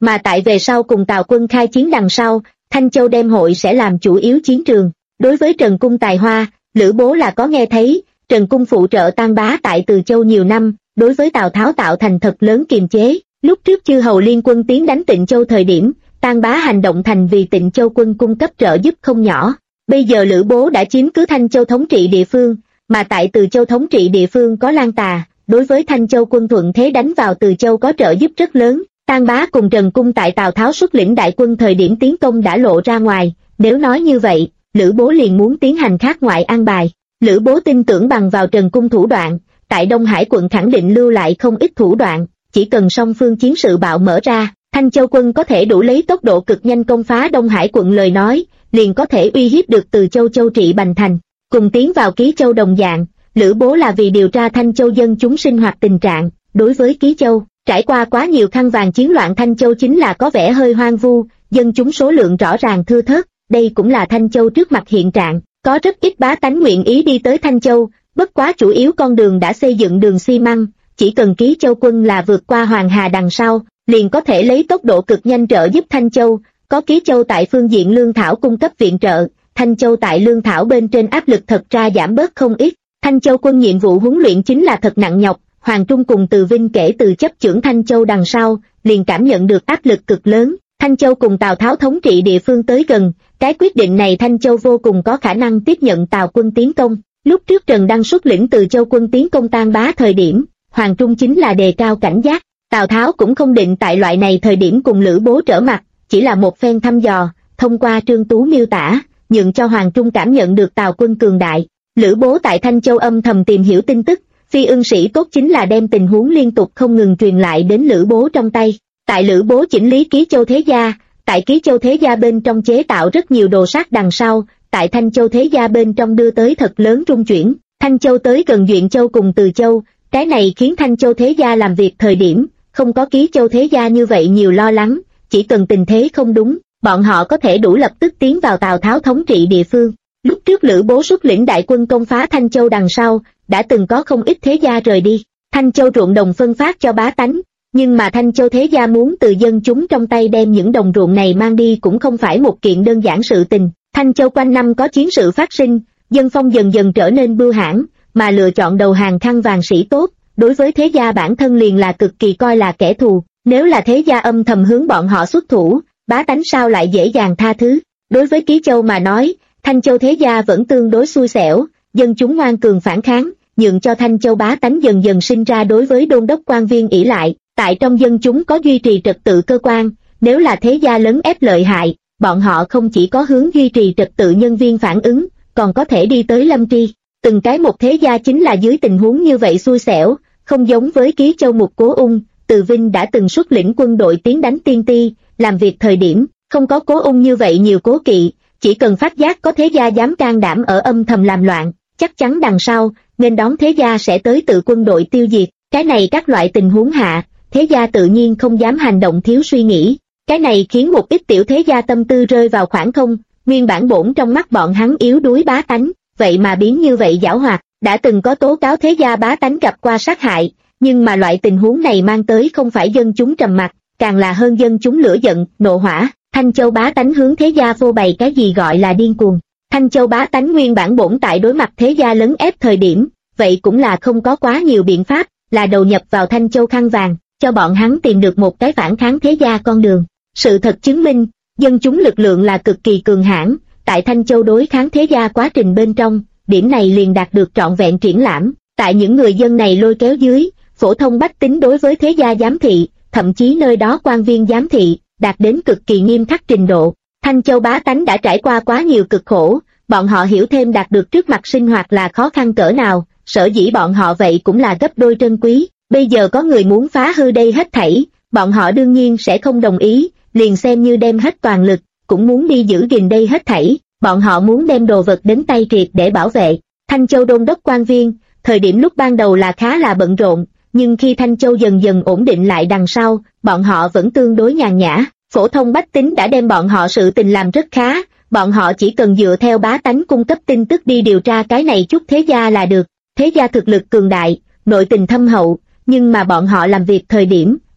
mà tại về sau cùng Tào quân khai chiến đằng sau, Thanh Châu đem hội sẽ làm chủ yếu chiến trường. Đối với Trần Cung tài hoa, Lữ Bố là có nghe thấy, Trần Cung phụ trợ Tan Bá tại Từ Châu nhiều năm, đối với Tào Tháo tạo thành thật lớn kiềm chế. Lúc trước chư hầu liên quân tiến đánh Tịnh Châu thời điểm, Tan Bá hành động thành vì Tịnh Châu quân cung cấp trợ giúp không nhỏ. Bây giờ Lữ Bố đã chiếm cứ Thanh Châu thống trị địa phương, mà tại Từ Châu thống trị địa phương có Lan Tà, đối với Thanh Châu quân thuận thế đánh vào Từ Châu có trợ giúp rất lớn. Tan Bá cùng Trần Cung tại Tào Tháo xuất lĩnh đại quân thời điểm tiến công đã lộ ra ngoài, nếu nói như vậy, Lữ Bố liền muốn tiến hành khác ngoại an bài. Lữ Bố tin tưởng bằng vào Trần Cung thủ đoạn, tại Đông Hải quận khẳng định lưu lại không ít thủ đoạn, chỉ cần song phương chiến sự bạo mở ra, Thanh Châu quân có thể đủ lấy tốc độ cực nhanh công phá Đông Hải quận lời nói, liền có thể uy hiếp được Từ Châu châu trị Bành Thành. Cùng tiến vào Ký Châu đồng dạng, Lữ Bố là vì điều tra Thanh Châu dân chúng sinh hoạt tình trạng. Đối với Ký Châu, trải qua quá nhiều khăn vàng chiến loạn, Thanh Châu chính là có vẻ hơi hoang vu, dân chúng số lượng rõ ràng thưa thớt, đây cũng là Thanh Châu trước mặt hiện trạng, có rất ít bá tánh nguyện ý đi tới Thanh Châu, bất quá chủ yếu con đường đã xây dựng đường xi măng, chỉ cần Ký Châu quân là vượt qua Hoàng Hà đằng sau, liền có thể lấy tốc độ cực nhanh trợ giúp Thanh Châu, có Ký Châu tại phương diện lương thảo cung cấp viện trợ, Thanh Châu tại lương thảo bên trên áp lực thật ra giảm bớt không ít. Thanh Châu quân nhiệm vụ huấn luyện chính là thật nặng nhọc, Hoàng Trung cùng Từ Vinh kể từ chấp chưởng Thanh Châu đằng sau, liền cảm nhận được áp lực cực lớn. Thanh Châu cùng Tào Tháo thống trị địa phương tới gần, cái quyết định này Thanh Châu vô cùng có khả năng tiếp nhận Tào quân tiến công. Lúc trước Trần Đăng xuất lĩnh Từ Châu quân tiến công Tan Bá thời điểm, Hoàng Trung chính là đề cao cảnh giác, Tào Tháo cũng không định tại loại này thời điểm cùng Lữ Bố trở mặt, chỉ là một phen thăm dò, thông qua Trương Tú miêu tả, nhượng cho Hoàng Trung cảm nhận được Tào quân cường đại. Lữ Bố tại Thanh Châu âm thầm tìm hiểu tin tức, phi ưng sĩ tốt chính là đem tình huống liên tục không ngừng truyền lại đến Lữ Bố trong tay. Tại Lữ Bố chỉnh lý Ký Châu Thế Gia, tại Ký Châu Thế Gia bên trong chế tạo rất nhiều đồ sát đằng sau, tại Thanh Châu Thế Gia bên trong đưa tới thật lớn rung chuyển. Thanh Châu tới gần Duyện Châu cùng Từ Châu, cái này khiến Thanh Châu Thế Gia làm việc thời điểm, không có Ký Châu Thế Gia như vậy nhiều lo lắng, chỉ cần tình thế không đúng, bọn họ có thể đủ lập tức tiến vào Tào Tháo thống trị địa phương. Lúc trước Lữ Bố xuất lĩnh đại quân công phá Thanh Châu đằng sau, đã từng có không ít thế gia rời đi. Thanh Châu ruộng đồng phân phát cho bá tánh, nhưng mà Thanh Châu thế gia muốn từ dân chúng trong tay đem những đồng ruộng này mang đi cũng không phải một kiện đơn giản sự tình. Thanh Châu quanh năm có chiến sự phát sinh, dân phong dần dần trở nên bưu hãn, mà lựa chọn đầu hàng khăn vàng sĩ tốt, đối với thế gia bản thân liền là cực kỳ coi là kẻ thù. Nếu là thế gia âm thầm hướng bọn họ xuất thủ, bá tánh sao lại dễ dàng tha thứ. Đối với Ký Châu mà nói, Thanh Châu thế gia vẫn tương đối xui xẻo, dân chúng ngoan cường phản kháng, nhượng cho Thanh Châu bá tánh dần dần sinh ra đối với đôn đốc quan viên ỷ lại, tại trong dân chúng có duy trì trật tự cơ quan, nếu là thế gia lấn ép lợi hại, bọn họ không chỉ có hướng duy trì trật tự nhân viên phản ứng, còn có thể đi tới lâm tri. Từng cái một thế gia chính là dưới tình huống như vậy xui xẻo, không giống với Ký Châu Mục Cố Ung, Từ Vinh đã từng xuất lĩnh quân đội tiến đánh Tiên Ti, làm việc thời điểm, không có Cố Ung như vậy nhiều cố kỵ, chỉ cần phát giác có thế gia dám can đảm ở âm thầm làm loạn, chắc chắn đằng sau, nên đón thế gia sẽ tới tự quân đội tiêu diệt. Cái này các loại tình huống hạ, thế gia tự nhiên không dám hành động thiếu suy nghĩ. Cái này khiến một ít tiểu thế gia tâm tư rơi vào khoảng không, nguyên bản bổn trong mắt bọn hắn yếu đuối bá tánh, vậy mà biến như vậy giảo hoạt. Đã từng có tố cáo thế gia bá tánh gặp qua sát hại, nhưng mà loại tình huống này mang tới không phải dân chúng trầm mặc, càng là hơn dân chúng lửa giận, nộ hỏa. Thanh Châu bá tánh hướng thế gia phô bày cái gì gọi là điên cuồng. Thanh Châu bá tánh nguyên bản bổn tại đối mặt thế gia lấn ép thời điểm, vậy cũng là không có quá nhiều biện pháp, là đầu nhập vào Thanh Châu khăn vàng, cho bọn hắn tìm được một cái phản kháng thế gia con đường. Sự thật chứng minh, dân chúng lực lượng là cực kỳ cường hãn, tại Thanh Châu đối kháng thế gia quá trình bên trong, điểm này liền đạt được trọn vẹn triển lãm. Tại những người dân này lôi kéo dưới, phổ thông bách tính đối với thế gia giám thị, thậm chí nơi đó quan viên giám thị, đạt đến cực kỳ nghiêm khắc trình độ. Thanh Châu bá tánh đã trải qua quá nhiều cực khổ, bọn họ hiểu thêm đạt được trước mặt sinh hoạt là khó khăn cỡ nào, sở dĩ bọn họ vậy cũng là gấp đôi trân quý. Bây giờ có người muốn phá hư đây hết thảy, bọn họ đương nhiên sẽ không đồng ý, liền xem như đem hết toàn lực, cũng muốn đi giữ gìn đây hết thảy, bọn họ muốn đem đồ vật đến tay triệt để bảo vệ. Thanh Châu đôn đốc quan viên, thời điểm lúc ban đầu là khá là bận rộn, nhưng khi Thanh Châu dần dần ổn định lại đằng sau, bọn họ vẫn tương đối nhàn nhã. Phổ thông bách tính đã đem bọn họ sự tình làm rất khá, bọn họ chỉ cần dựa theo bá tánh cung cấp tin tức đi điều tra cái này chút thế gia là được. Thế gia thực lực cường đại, nội tình thâm hậu, nhưng mà bọn họ làm việc thời điểm,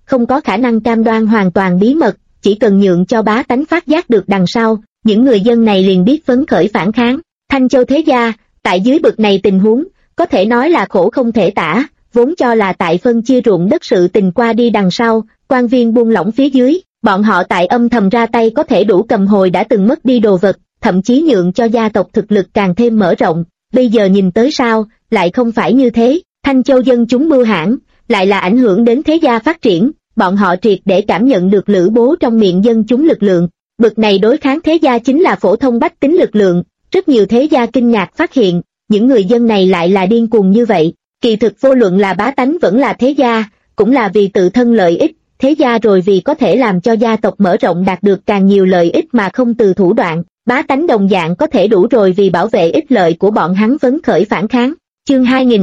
không có khả năng cam đoan hoàn toàn bí mật, chỉ cần nhượng cho bá tánh phát giác được đằng sau, những người dân này liền biết phấn khởi phản kháng. Thanh Châu thế gia, tại dưới bực này tình huống, có thể nói là khổ không thể tả, vốn cho là tại phân chia ruộng đất sự tình qua đi đằng sau, quan viên buông lỏng phía dưới, bọn họ tại âm thầm ra tay có thể đủ cầm hồi đã từng mất đi đồ vật, thậm chí nhượng cho gia tộc thực lực càng thêm mở rộng. Bây giờ nhìn tới sao, lại không phải như thế. Thanh Châu dân chúng mưu hãn, lại là ảnh hưởng đến thế gia phát triển, bọn họ triệt để cảm nhận được Lữ Bố trong miệng dân chúng lực lượng. Bực này đối kháng thế gia chính là phổ thông bách tính lực lượng, rất nhiều thế gia kinh ngạc phát hiện, những người dân này lại là điên cuồng như vậy. Kỳ thực vô luận là bá tánh vẫn là thế gia, cũng là vì tự thân lợi ích, thế gia rồi vì có thể làm cho gia tộc mở rộng đạt được càng nhiều lợi ích mà không từ thủ đoạn, bá tánh đồng dạng có thể đủ rồi vì bảo vệ ích lợi của bọn hắn phấn khởi phản kháng. Chương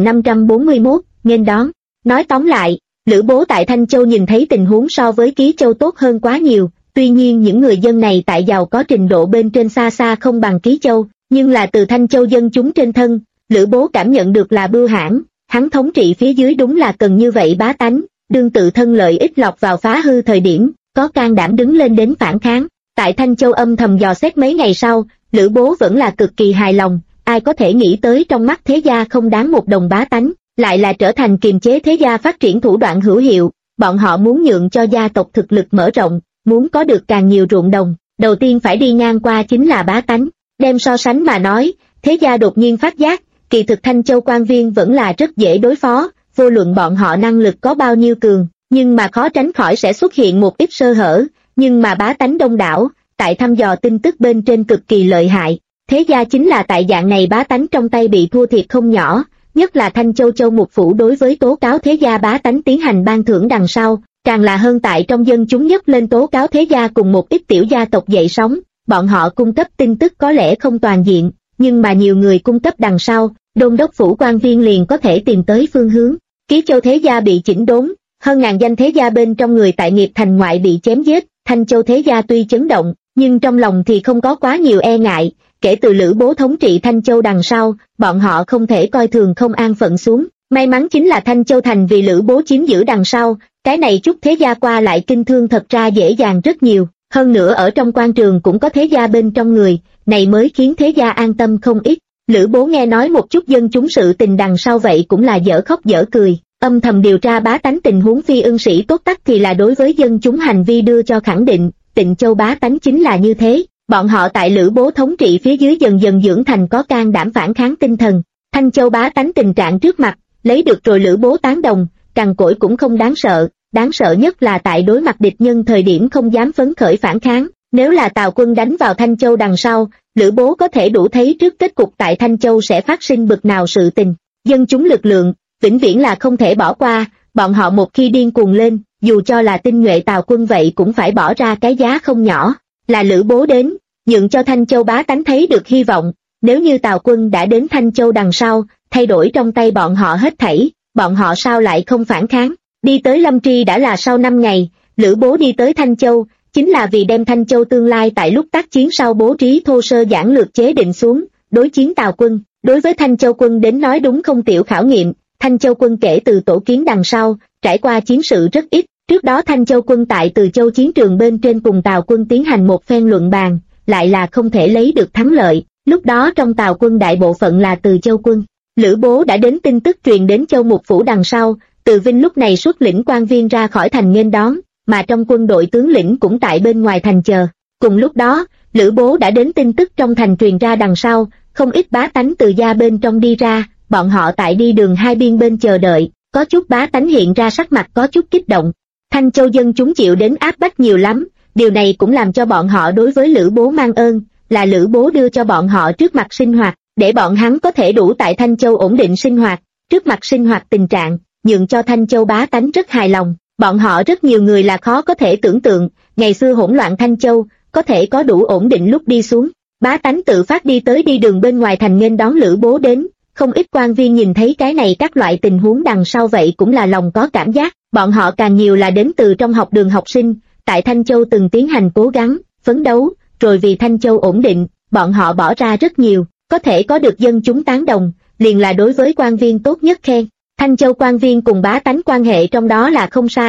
2541, nghênh đón. Nói tóm lại, Lữ Bố tại Thanh Châu nhìn thấy tình huống so với Ký Châu tốt hơn quá nhiều, tuy nhiên những người dân này tại giàu có trình độ bên trên xa xa không bằng Ký Châu, nhưng là từ Thanh Châu dân chúng trên thân, Lữ Bố cảm nhận được là bưu hãn, hắn thống trị phía dưới đúng là cần như vậy bá tánh, đương tự thân lợi ích lọt vào phá hư thời điểm, có can đảm đứng lên đến phản kháng. Tại Thanh Châu âm thầm dò xét mấy ngày sau, Lữ Bố vẫn là cực kỳ hài lòng, ai có thể nghĩ tới trong mắt thế gia không đáng một đồng bá tánh, lại là trở thành kiềm chế thế gia phát triển thủ đoạn hữu hiệu. Bọn họ muốn nhượng cho gia tộc thực lực mở rộng, muốn có được càng nhiều ruộng đồng, đầu tiên phải đi ngang qua chính là bá tánh. Đem so sánh mà nói, thế gia đột nhiên phát giác, kỳ thực Thanh Châu quan viên vẫn là rất dễ đối phó, vô luận bọn họ năng lực có bao nhiêu cường, nhưng mà khó tránh khỏi sẽ xuất hiện một ít sơ hở, nhưng mà bá tánh đông đảo, tại thăm dò tin tức bên trên cực kỳ lợi hại. Thế gia chính là tại dạng này bá tánh trong tay bị thua thiệt không nhỏ, nhất là Thanh Châu Châu Mục Phủ đối với tố cáo thế gia bá tánh tiến hành ban thưởng đằng sau, càng là hơn tại trong dân chúng nhất lên tố cáo thế gia cùng một ít tiểu gia tộc dậy sóng, bọn họ cung cấp tin tức có lẽ không toàn diện, nhưng mà nhiều người cung cấp đằng sau, đôn đốc phủ quan viên liền có thể tìm tới phương hướng. Ký Châu thế gia bị chỉnh đốn, hơn ngàn danh thế gia bên trong người tại Nghiệp Thành ngoại bị chém giết, Thanh Châu thế gia tuy chấn động, nhưng trong lòng thì không có quá nhiều e ngại. Kể từ Lữ Bố thống trị Thanh Châu đằng sau, bọn họ không thể coi thường không an phận xuống. May mắn chính là Thanh Châu thành vì Lữ Bố chiếm giữ đằng sau, cái này chút thế gia qua lại kinh thương thật ra dễ dàng rất nhiều. Hơn nữa ở trong quan trường cũng có thế gia bên trong người, này mới khiến thế gia an tâm không ít. Lữ Bố nghe nói một chút dân chúng sự tình đằng sau vậy cũng là dở khóc dở cười, âm thầm điều tra bá tánh tình huống. Phi ưng sĩ tốt tắc thì là đối với dân chúng hành vi đưa cho khẳng định, Tịnh Châu bá tánh chính là như thế. Bọn họ tại Lữ Bố thống trị phía dưới dần dần dưỡng thành có can đảm phản kháng tinh thần. Thanh Châu bá tánh tình trạng trước mặt, lấy được rồi Lữ Bố tán đồng, cằn cỗi cũng không đáng sợ nhất là tại đối mặt địch nhân thời điểm không dám phấn khởi phản kháng. Nếu là Tào quân đánh vào Thanh Châu đằng sau, Lữ Bố có thể đủ thấy trước kết cục tại Thanh Châu sẽ phát sinh bực nào sự tình. Dân chúng lực lượng, vĩnh viễn là không thể bỏ qua, bọn họ một khi điên cuồng lên, dù cho là tinh nhuệ Tào quân vậy cũng phải bỏ ra cái giá không nhỏ. Là Lữ Bố đến, nhượng cho Thanh Châu bá tánh thấy được hy vọng, nếu như Tào quân đã đến Thanh Châu đằng sau, thay đổi trong tay bọn họ hết thảy, bọn họ sao lại không phản kháng. Đi tới Lâm Tri đã là sau 5 ngày, Lữ Bố đi tới Thanh Châu, chính là vì đem Thanh Châu tương lai tại lúc tác chiến sau bố trí thô sơ giản lược chế định xuống, đối chiến Tào quân. Đối với Thanh Châu quân đến nói đúng không tiểu khảo nghiệm, Thanh Châu quân kể từ tổ kiến đằng sau, trải qua chiến sự rất ít. Trước đó Thanh Châu quân tại Từ Châu chiến trường bên trên cùng Tào quân tiến hành một phen luận bàn, lại là không thể lấy được thắng lợi, lúc đó trong Tào quân đại bộ phận là Từ Châu quân. Lữ Bố đã đến tin tức truyền đến Châu Mục Phủ đằng sau, Từ Vinh lúc này xuất lĩnh quan viên ra khỏi thành nghênh đón, mà trong quân đội tướng lĩnh cũng tại bên ngoài thành chờ. Cùng lúc đó, Lữ Bố đã đến tin tức trong thành truyền ra đằng sau, không ít bá tánh từ gia bên trong đi ra, bọn họ tại đi đường hai biên bên chờ đợi, có chút bá tánh hiện ra sắc mặt có chút kích động. Thanh Châu dân chúng chịu đến áp bách nhiều lắm, điều này cũng làm cho bọn họ đối với Lữ Bố mang ơn, là Lữ Bố đưa cho bọn họ trước mặt sinh hoạt, để bọn hắn có thể đủ tại Thanh Châu ổn định sinh hoạt, trước mặt sinh hoạt tình trạng, nhượng cho Thanh Châu bá tánh rất hài lòng. Bọn họ rất nhiều người là khó có thể tưởng tượng, ngày xưa hỗn loạn Thanh Châu, có thể có đủ ổn định lúc đi xuống. Bá tánh tự phát đi tới đi đường bên ngoài thành nghênh đón Lữ Bố đến, không ít quan viên nhìn thấy cái này các loại tình huống đằng sau vậy cũng là lòng có cảm giác, bọn họ càng nhiều là đến từ trong học đường học sinh, tại Thanh Châu từng tiến hành cố gắng, phấn đấu, rồi vì Thanh Châu ổn định, bọn họ bỏ ra rất nhiều, có thể có được dân chúng tán đồng, liền là đối với quan viên tốt nhất khen. Thanh Châu quan viên cùng bá tánh quan hệ trong đó là không sai,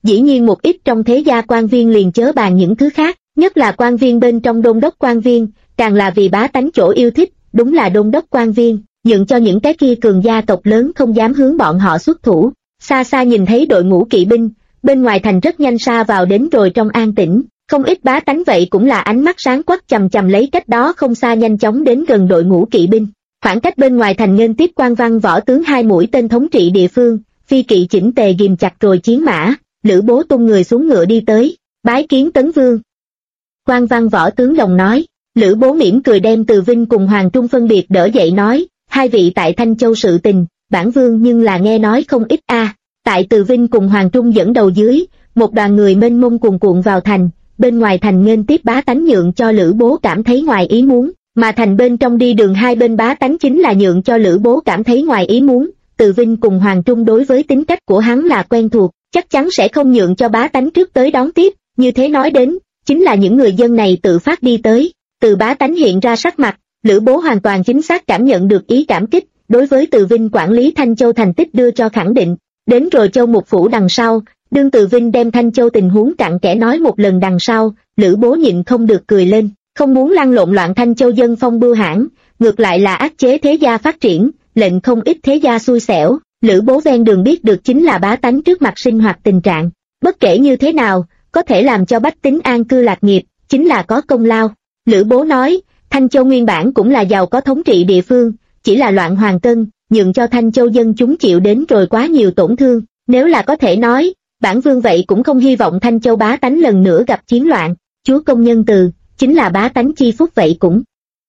Dĩ nhiên một ít trong thế gia quan viên liền chớ bàn những thứ khác, nhất là quan viên bên trong đôn đốc quan viên, càng là vì bá tánh chỗ yêu thích, đúng là đôn đốc quan viên, nhượng cho những cái kia cường gia tộc lớn không dám hướng bọn họ xuất thủ. Xa xa nhìn thấy đội ngũ kỵ binh, bên ngoài thành rất nhanh xa vào đến rồi trong an tĩnh, không ít bá tánh vậy cũng là ánh mắt sáng quắc chằm chằm lấy cách đó không xa nhanh chóng đến gần đội ngũ kỵ binh. Khoảng cách bên ngoài thành nghênh tiếp quan văn võ tướng 2 mũi tên thống trị địa phương, phi kỵ chỉnh tề ghìm chặt rồi chiến mã, Lữ Bố tung người xuống ngựa đi tới, bái kiến Tấn Vương. Quan văn võ tướng đồng nói, Lữ Bố mỉm cười đem Từ Vinh cùng Hoàng Trung phân biệt đỡ dậy nói, 2 vị tại Thanh Châu sự tình, bản vương nhưng là nghe nói không ít a. Tại Từ Vinh cùng Hoàng Trung dẫn đầu dưới, một đoàn người mênh mông cuồn cuộn vào thành, bên ngoài thành nghênh tiếp bá tánh nhượng cho Lữ Bố cảm thấy ngoài ý muốn, mà thành bên trong đi đường hai bên bá tánh chính là nhượng cho Lữ Bố cảm thấy ngoài ý muốn. Từ Vinh cùng Hoàng Trung đối với tính cách của hắn là quen thuộc, chắc chắn sẽ không nhượng cho bá tánh trước tới đón tiếp, như thế nói đến, chính là những người dân này tự phát đi tới. Từ bá tánh hiện ra sắc mặt, Lữ Bố hoàn toàn chính xác cảm nhận được ý cảm kích, đối với Từ Vinh quản lý Thanh Châu thành tích đưa cho khẳng định. Đến rồi Châu Mục Phủ đằng sau, đương Từ Vinh đem Thanh Châu tình huống cặn kẽ nói một lần đằng sau, Lữ Bố nhịn không được cười lên, không muốn lăn lộn loạn Thanh Châu dân phong bưu hãn, ngược lại là áp chế thế gia phát triển, lệnh không ít thế gia xui xẻo. Lữ Bố ven đường biết được chính là bá tánh trước mặt sinh hoạt tình trạng, bất kể như thế nào, có thể làm cho bách tính an cư lạc nghiệp, chính là có công lao. Lữ Bố nói, Thanh Châu nguyên bản cũng là giàu có thống trị địa phương, chỉ là loạn hoàng tân, nhượng cho Thanh Châu dân chúng chịu đến rồi quá nhiều tổn thương, nếu là có thể nói, bản vương vậy cũng không hy vọng Thanh Châu bá tánh lần nữa gặp chiến loạn, chúa công nhân từ, chính là bá tánh chi phúc vậy cũng.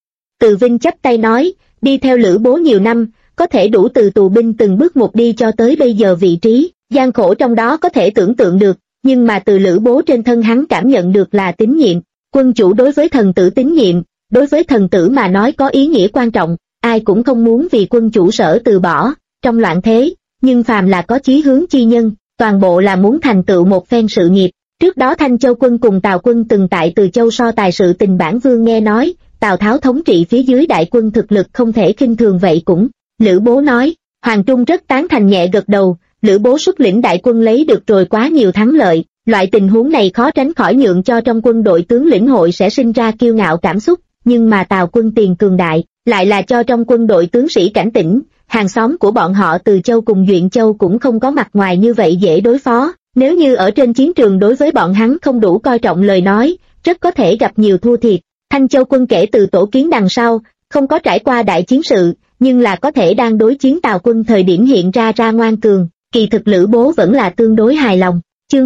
Từ Vinh chắp tay nói, đi theo Lữ Bố nhiều năm, có thể đủ từ tù binh từng bước một đi cho tới bây giờ vị trí, gian khổ trong đó có thể tưởng tượng được, nhưng mà từ Lữ Bố trên thân hắn cảm nhận được là tín nhiệm, quân chủ đối với thần tử tín nhiệm, đối với thần tử mà nói có ý nghĩa quan trọng, ai cũng không muốn vì quân chủ sở từ bỏ, trong loạn thế, nhưng phàm là có chí hướng chi nhân, toàn bộ là muốn thành tựu một phen sự nghiệp. Trước đó Thanh Châu quân cùng Tào quân từng tại Từ Châu so tài sự tình bản vương nghe nói, Tào Tháo thống trị phía dưới đại quân thực lực không thể khinh thường vậy cũng. Lữ Bố nói, Hoàng Trung rất tán thành nhẹ gật đầu, Lữ Bố xuất lĩnh đại quân lấy được rồi quá nhiều thắng lợi, loại tình huống này khó tránh khỏi nhượng cho trong quân đội tướng lĩnh hội sẽ sinh ra kiêu ngạo cảm xúc, nhưng mà Tào quân tiền cường đại, lại là cho trong quân đội tướng sĩ cảnh tỉnh, hàng xóm của bọn họ Từ Châu cùng Duyện Châu cũng không có mặt ngoài như vậy dễ đối phó, nếu như ở trên chiến trường đối với bọn hắn không đủ coi trọng lời nói, rất có thể gặp nhiều thua thiệt. Thanh Châu quân kể từ tổ kiến đằng sau, không có trải qua đại chiến sự, nhưng là có thể đang đối chiến Tào quân thời điểm hiện ra ngoan cường, kỳ thực Lữ Bố vẫn là tương đối hài lòng. Chương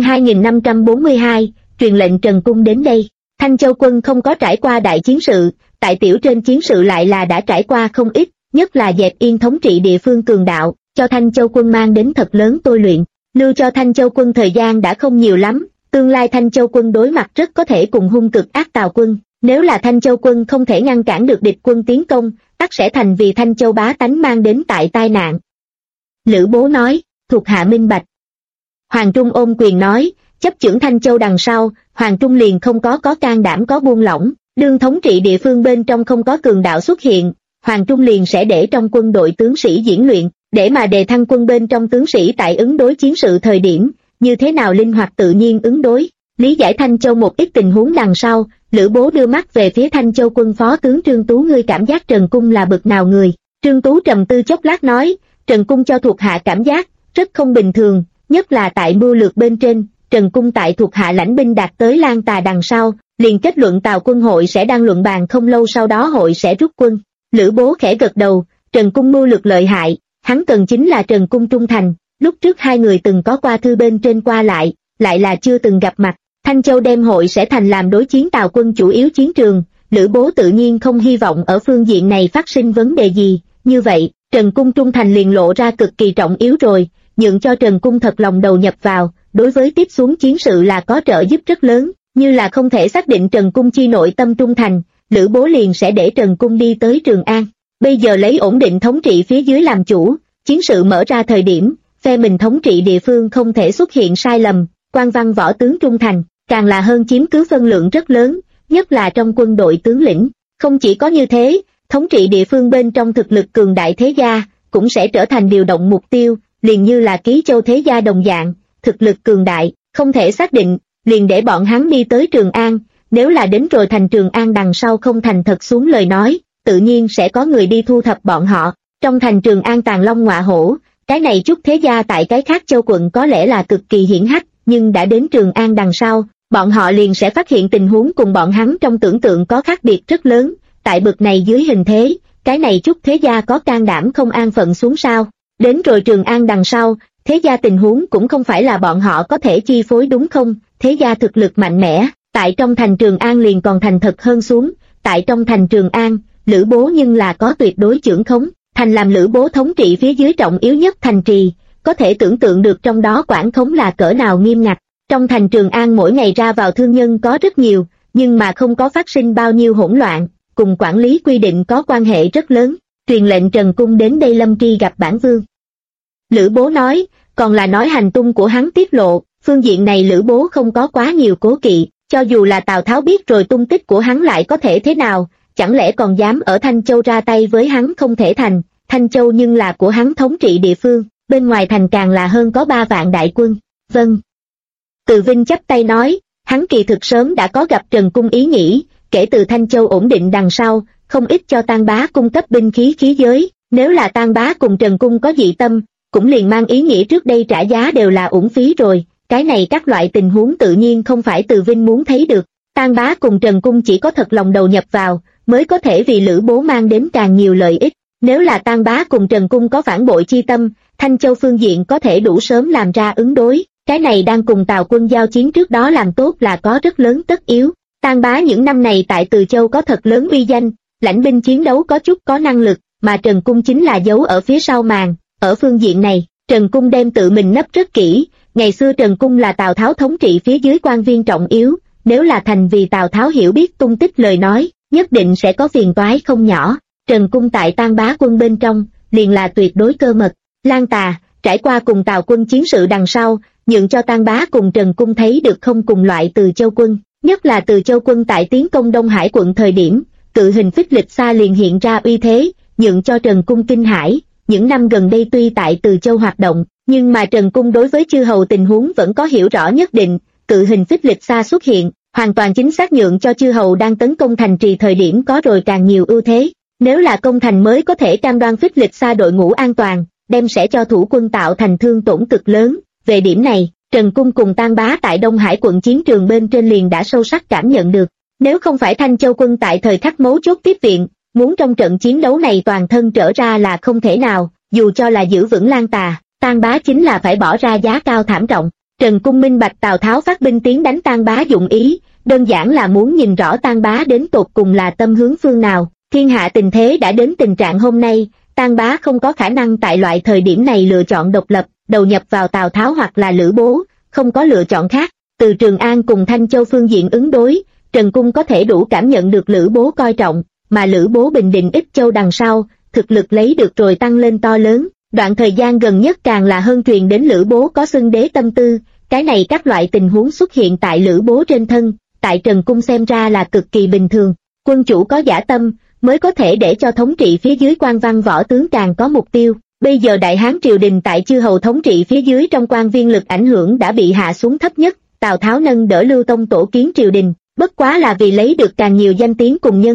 2542, truyền lệnh Trần Cung đến đây. Thanh Châu quân không có trải qua đại chiến sự, tại tiểu trên chiến sự lại là đã trải qua không ít, nhất là dẹp yên thống trị địa phương cường đạo, cho Thanh Châu quân mang đến thật lớn tôi luyện, lưu cho Thanh Châu quân thời gian đã không nhiều lắm, tương lai Thanh Châu quân đối mặt rất có thể cùng hung cực ác Tào quân, nếu là Thanh Châu quân không thể ngăn cản được địch quân tiến công, ắt sẽ thành vì Thanh Châu bá tánh mang đến tại tai nạn. Lữ Bố nói, thuộc hạ minh bạch. Hoàng Trung ôm quyền nói, chấp chưởng Thanh Châu đằng sau, Hoàng Trung liền không có can đảm có buông lỏng, đương thống trị địa phương bên trong không có cường đạo xuất hiện, Hoàng Trung liền sẽ để trong quân đội tướng sĩ diễn luyện, để mà đề thăng quân bên trong tướng sĩ tại ứng đối chiến sự thời điểm, như thế nào linh hoạt tự nhiên ứng đối, lý giải Thanh Châu một ít tình huống đằng sau. Lữ Bố đưa mắt về phía Thanh Châu quân phó tướng Trương Tú, ngươi cảm giác Trần Cung là bực nào người? Trương Tú trầm tư chốc lát nói, Trần Cung cho thuộc hạ cảm giác rất không bình thường, nhất là tại mưu lược bên trên, Trần Cung tại thuộc hạ lãnh binh đạt tới Lan Tà đằng sau, liền kết luận Tào quân hội sẽ đang luận bàn không lâu sau đó hội sẽ rút quân. Lữ Bố khẽ gật đầu, Trần Cung mưu lược lợi hại, hắn cần chính là Trần Cung trung thành, lúc trước hai người từng có qua thư bên trên qua lại là chưa từng gặp mặt. Thanh Châu đem hội sẽ thành làm đối chiến Tào quân chủ yếu chiến trường, Lữ Bố tự nhiên không hy vọng ở phương diện này phát sinh vấn đề gì, như vậy, Trần Cung trung thành liền lộ ra cực kỳ trọng yếu rồi, nhượng cho Trần Cung thật lòng đầu nhập vào, đối với tiếp xuống chiến sự là có trợ giúp rất lớn, như là không thể xác định Trần Cung chi nội tâm trung thành, Lữ Bố liền sẽ để Trần Cung đi tới Trường An, bây giờ lấy ổn định thống trị phía dưới làm chủ, chiến sự mở ra thời điểm, phe mình thống trị địa phương không thể xuất hiện sai lầm, quan văn võ tướng trung thành, càng là hơn chiếm cứ phân lượng rất lớn, nhất là trong quân đội tướng lĩnh. Không chỉ có như thế, thống trị địa phương bên trong thực lực cường đại thế gia, cũng sẽ trở thành điều động mục tiêu, liền như là Ký Châu thế gia đồng dạng, thực lực cường đại, Không thể xác định, liền để bọn hắn đi tới Trường An, nếu là đến rồi thành Trường An đằng sau không thành thật xuống lời nói, tự nhiên sẽ có người đi thu thập bọn họ. Trong thành Trường An tàn long ngọa hổ, cái này chút thế gia tại cái khác châu quận có lẽ là cực kỳ hiển hách, nhưng đã đến Trường An đằng sau, bọn họ liền sẽ phát hiện tình huống cùng bọn hắn trong tưởng tượng có khác biệt rất lớn. Tại bực này dưới hình thế, cái này chút thế gia có can đảm không an phận xuống sao? Đến rồi Trường An đằng sau, thế gia tình huống cũng không phải là bọn họ có thể chi phối đúng không? Thế gia thực lực mạnh mẽ, tại trong thành Trường An liền còn thành thật hơn xuống. Tại trong thành Trường An, Lữ Bố nhưng là có tuyệt đối chưởng khống, thành làm Lữ Bố thống trị phía dưới trọng yếu nhất thành trì, có thể tưởng tượng được trong đó quản khống là cỡ nào nghiêm ngặt. Trong thành Trường An mỗi ngày ra vào thương nhân có rất nhiều, nhưng mà không có phát sinh bao nhiêu hỗn loạn, cùng quản lý quy định có quan hệ rất lớn. Truyền lệnh Trần Cung đến đây Lâm Tri gặp bản vương. Lữ Bố nói, còn là nói hành tung của hắn tiết lộ, phương diện này Lữ Bố không có quá nhiều cố kỵ, cho dù là Tào Tháo biết rồi tung tích của hắn lại có thể thế nào, chẳng lẽ còn dám ở Thanh Châu ra tay với hắn không thể thành. Thanh Châu nhưng là của hắn thống trị địa phương, bên ngoài thành càng là hơn có 3 vạn đại quân. Vâng. Từ Vinh chắp tay nói, hắn kỳ thực sớm đã có gặp Trần Cung ý nghĩ, kể từ Thanh Châu ổn định đằng sau, không ít cho Tang Bá cung cấp binh khí khí giới, nếu là Tang Bá cùng Trần Cung có dị tâm, cũng liền mang ý nghĩa trước đây trả giá đều là uổng phí rồi, cái này các loại tình huống tự nhiên không phải Từ Vinh muốn thấy được. Tang Bá cùng Trần Cung chỉ có thật lòng đầu nhập vào, mới có thể vì Lữ Bố mang đến càng nhiều lợi ích. Nếu là Tang Bá cùng Trần Cung có phản bội chi tâm, Thanh Châu phương diện có thể đủ sớm làm ra ứng đối, cái này đang cùng Tào quân giao chiến trước đó làm tốt là có rất lớn tất yếu. Tang Bá những năm này tại Từ Châu có thật lớn uy danh, lãnh binh chiến đấu có chút có năng lực, mà Trần Cung chính là giấu ở phía sau màn. Ở phương diện này, Trần Cung đem tự mình nấp rất kỹ, ngày xưa Trần Cung là Tào Tháo thống trị phía dưới quan viên trọng yếu, nếu là thành vì Tào Tháo hiểu biết tung tích lời nói, nhất định sẽ có phiền toái không nhỏ. Trần Cung tại Tang Bá quân bên trong, liền là tuyệt đối cơ mật. Lan Tà, trải qua cùng Tào quân chiến sự đằng sau, nhượng cho Tang Bá cùng Trần Cung thấy được không cùng loại Từ Châu quân, nhất là Từ Châu quân tại tiến công Đông Hải quận thời điểm, cự hình phích lịch xa liền hiện ra uy thế, nhượng cho Trần Cung kinh hãi. Những năm gần đây tuy tại Từ Châu hoạt động, nhưng mà Trần Cung đối với chư hầu tình huống vẫn có hiểu rõ nhất định, cự hình phích lịch xa xuất hiện, hoàn toàn chính xác nhượng cho chư hầu đang tấn công thành trì thời điểm có rồi càng nhiều ưu thế. Nếu là công thành mới có thể cam đoan phích lịch xa đội ngũ an toàn, đem sẽ cho thủ quân tạo thành thương tổn cực lớn. Về điểm này, Trần Cung cùng Tang Bá tại Đông Hải quận chiến trường bên trên liền đã sâu sắc cảm nhận được. Nếu không phải Thanh Châu quân tại thời khắc mấu chốt tiếp viện, muốn trong trận chiến đấu này toàn thân trở ra là không thể nào, dù cho là giữ vững Lan Tà, Tang Bá chính là phải bỏ ra giá cao thảm trọng. Trần Cung minh bạch Tào Tháo phát binh tiến đánh Tang Bá dụng ý, đơn giản là muốn nhìn rõ Tang Bá đến tột cùng là tâm hướng phương nào. Thiên hạ tình thế đã đến tình trạng hôm nay, Tang Bá không có khả năng tại loại thời điểm này lựa chọn độc lập, đầu nhập vào Tào Tháo hoặc là Lữ Bố, không có lựa chọn khác. Từ Trường An cùng Thanh Châu phương diện ứng đối, Trần Cung có thể đủ cảm nhận được Lữ Bố coi trọng, mà Lữ Bố bình định Ích Châu đằng sau, thực lực lấy được rồi tăng lên to lớn. Đoạn thời gian gần nhất càng là hơn truyền đến Lữ Bố có xưng đế tâm tư, cái này các loại tình huống xuất hiện tại Lữ Bố trên thân, tại Trần Cung xem ra là cực kỳ bình thường. Quân chủ có dã tâm, mới có thể để cho thống trị phía dưới quan văn võ tướng càng có mục tiêu. Bây giờ Đại Hán triều đình tại chư hầu thống trị phía dưới trong quan viên lực ảnh hưởng đã bị hạ xuống thấp nhất, Tào Tháo nâng đỡ Lưu Tông tổ kiến triều đình, bất quá là vì lấy được càng nhiều danh tiếng cùng nhân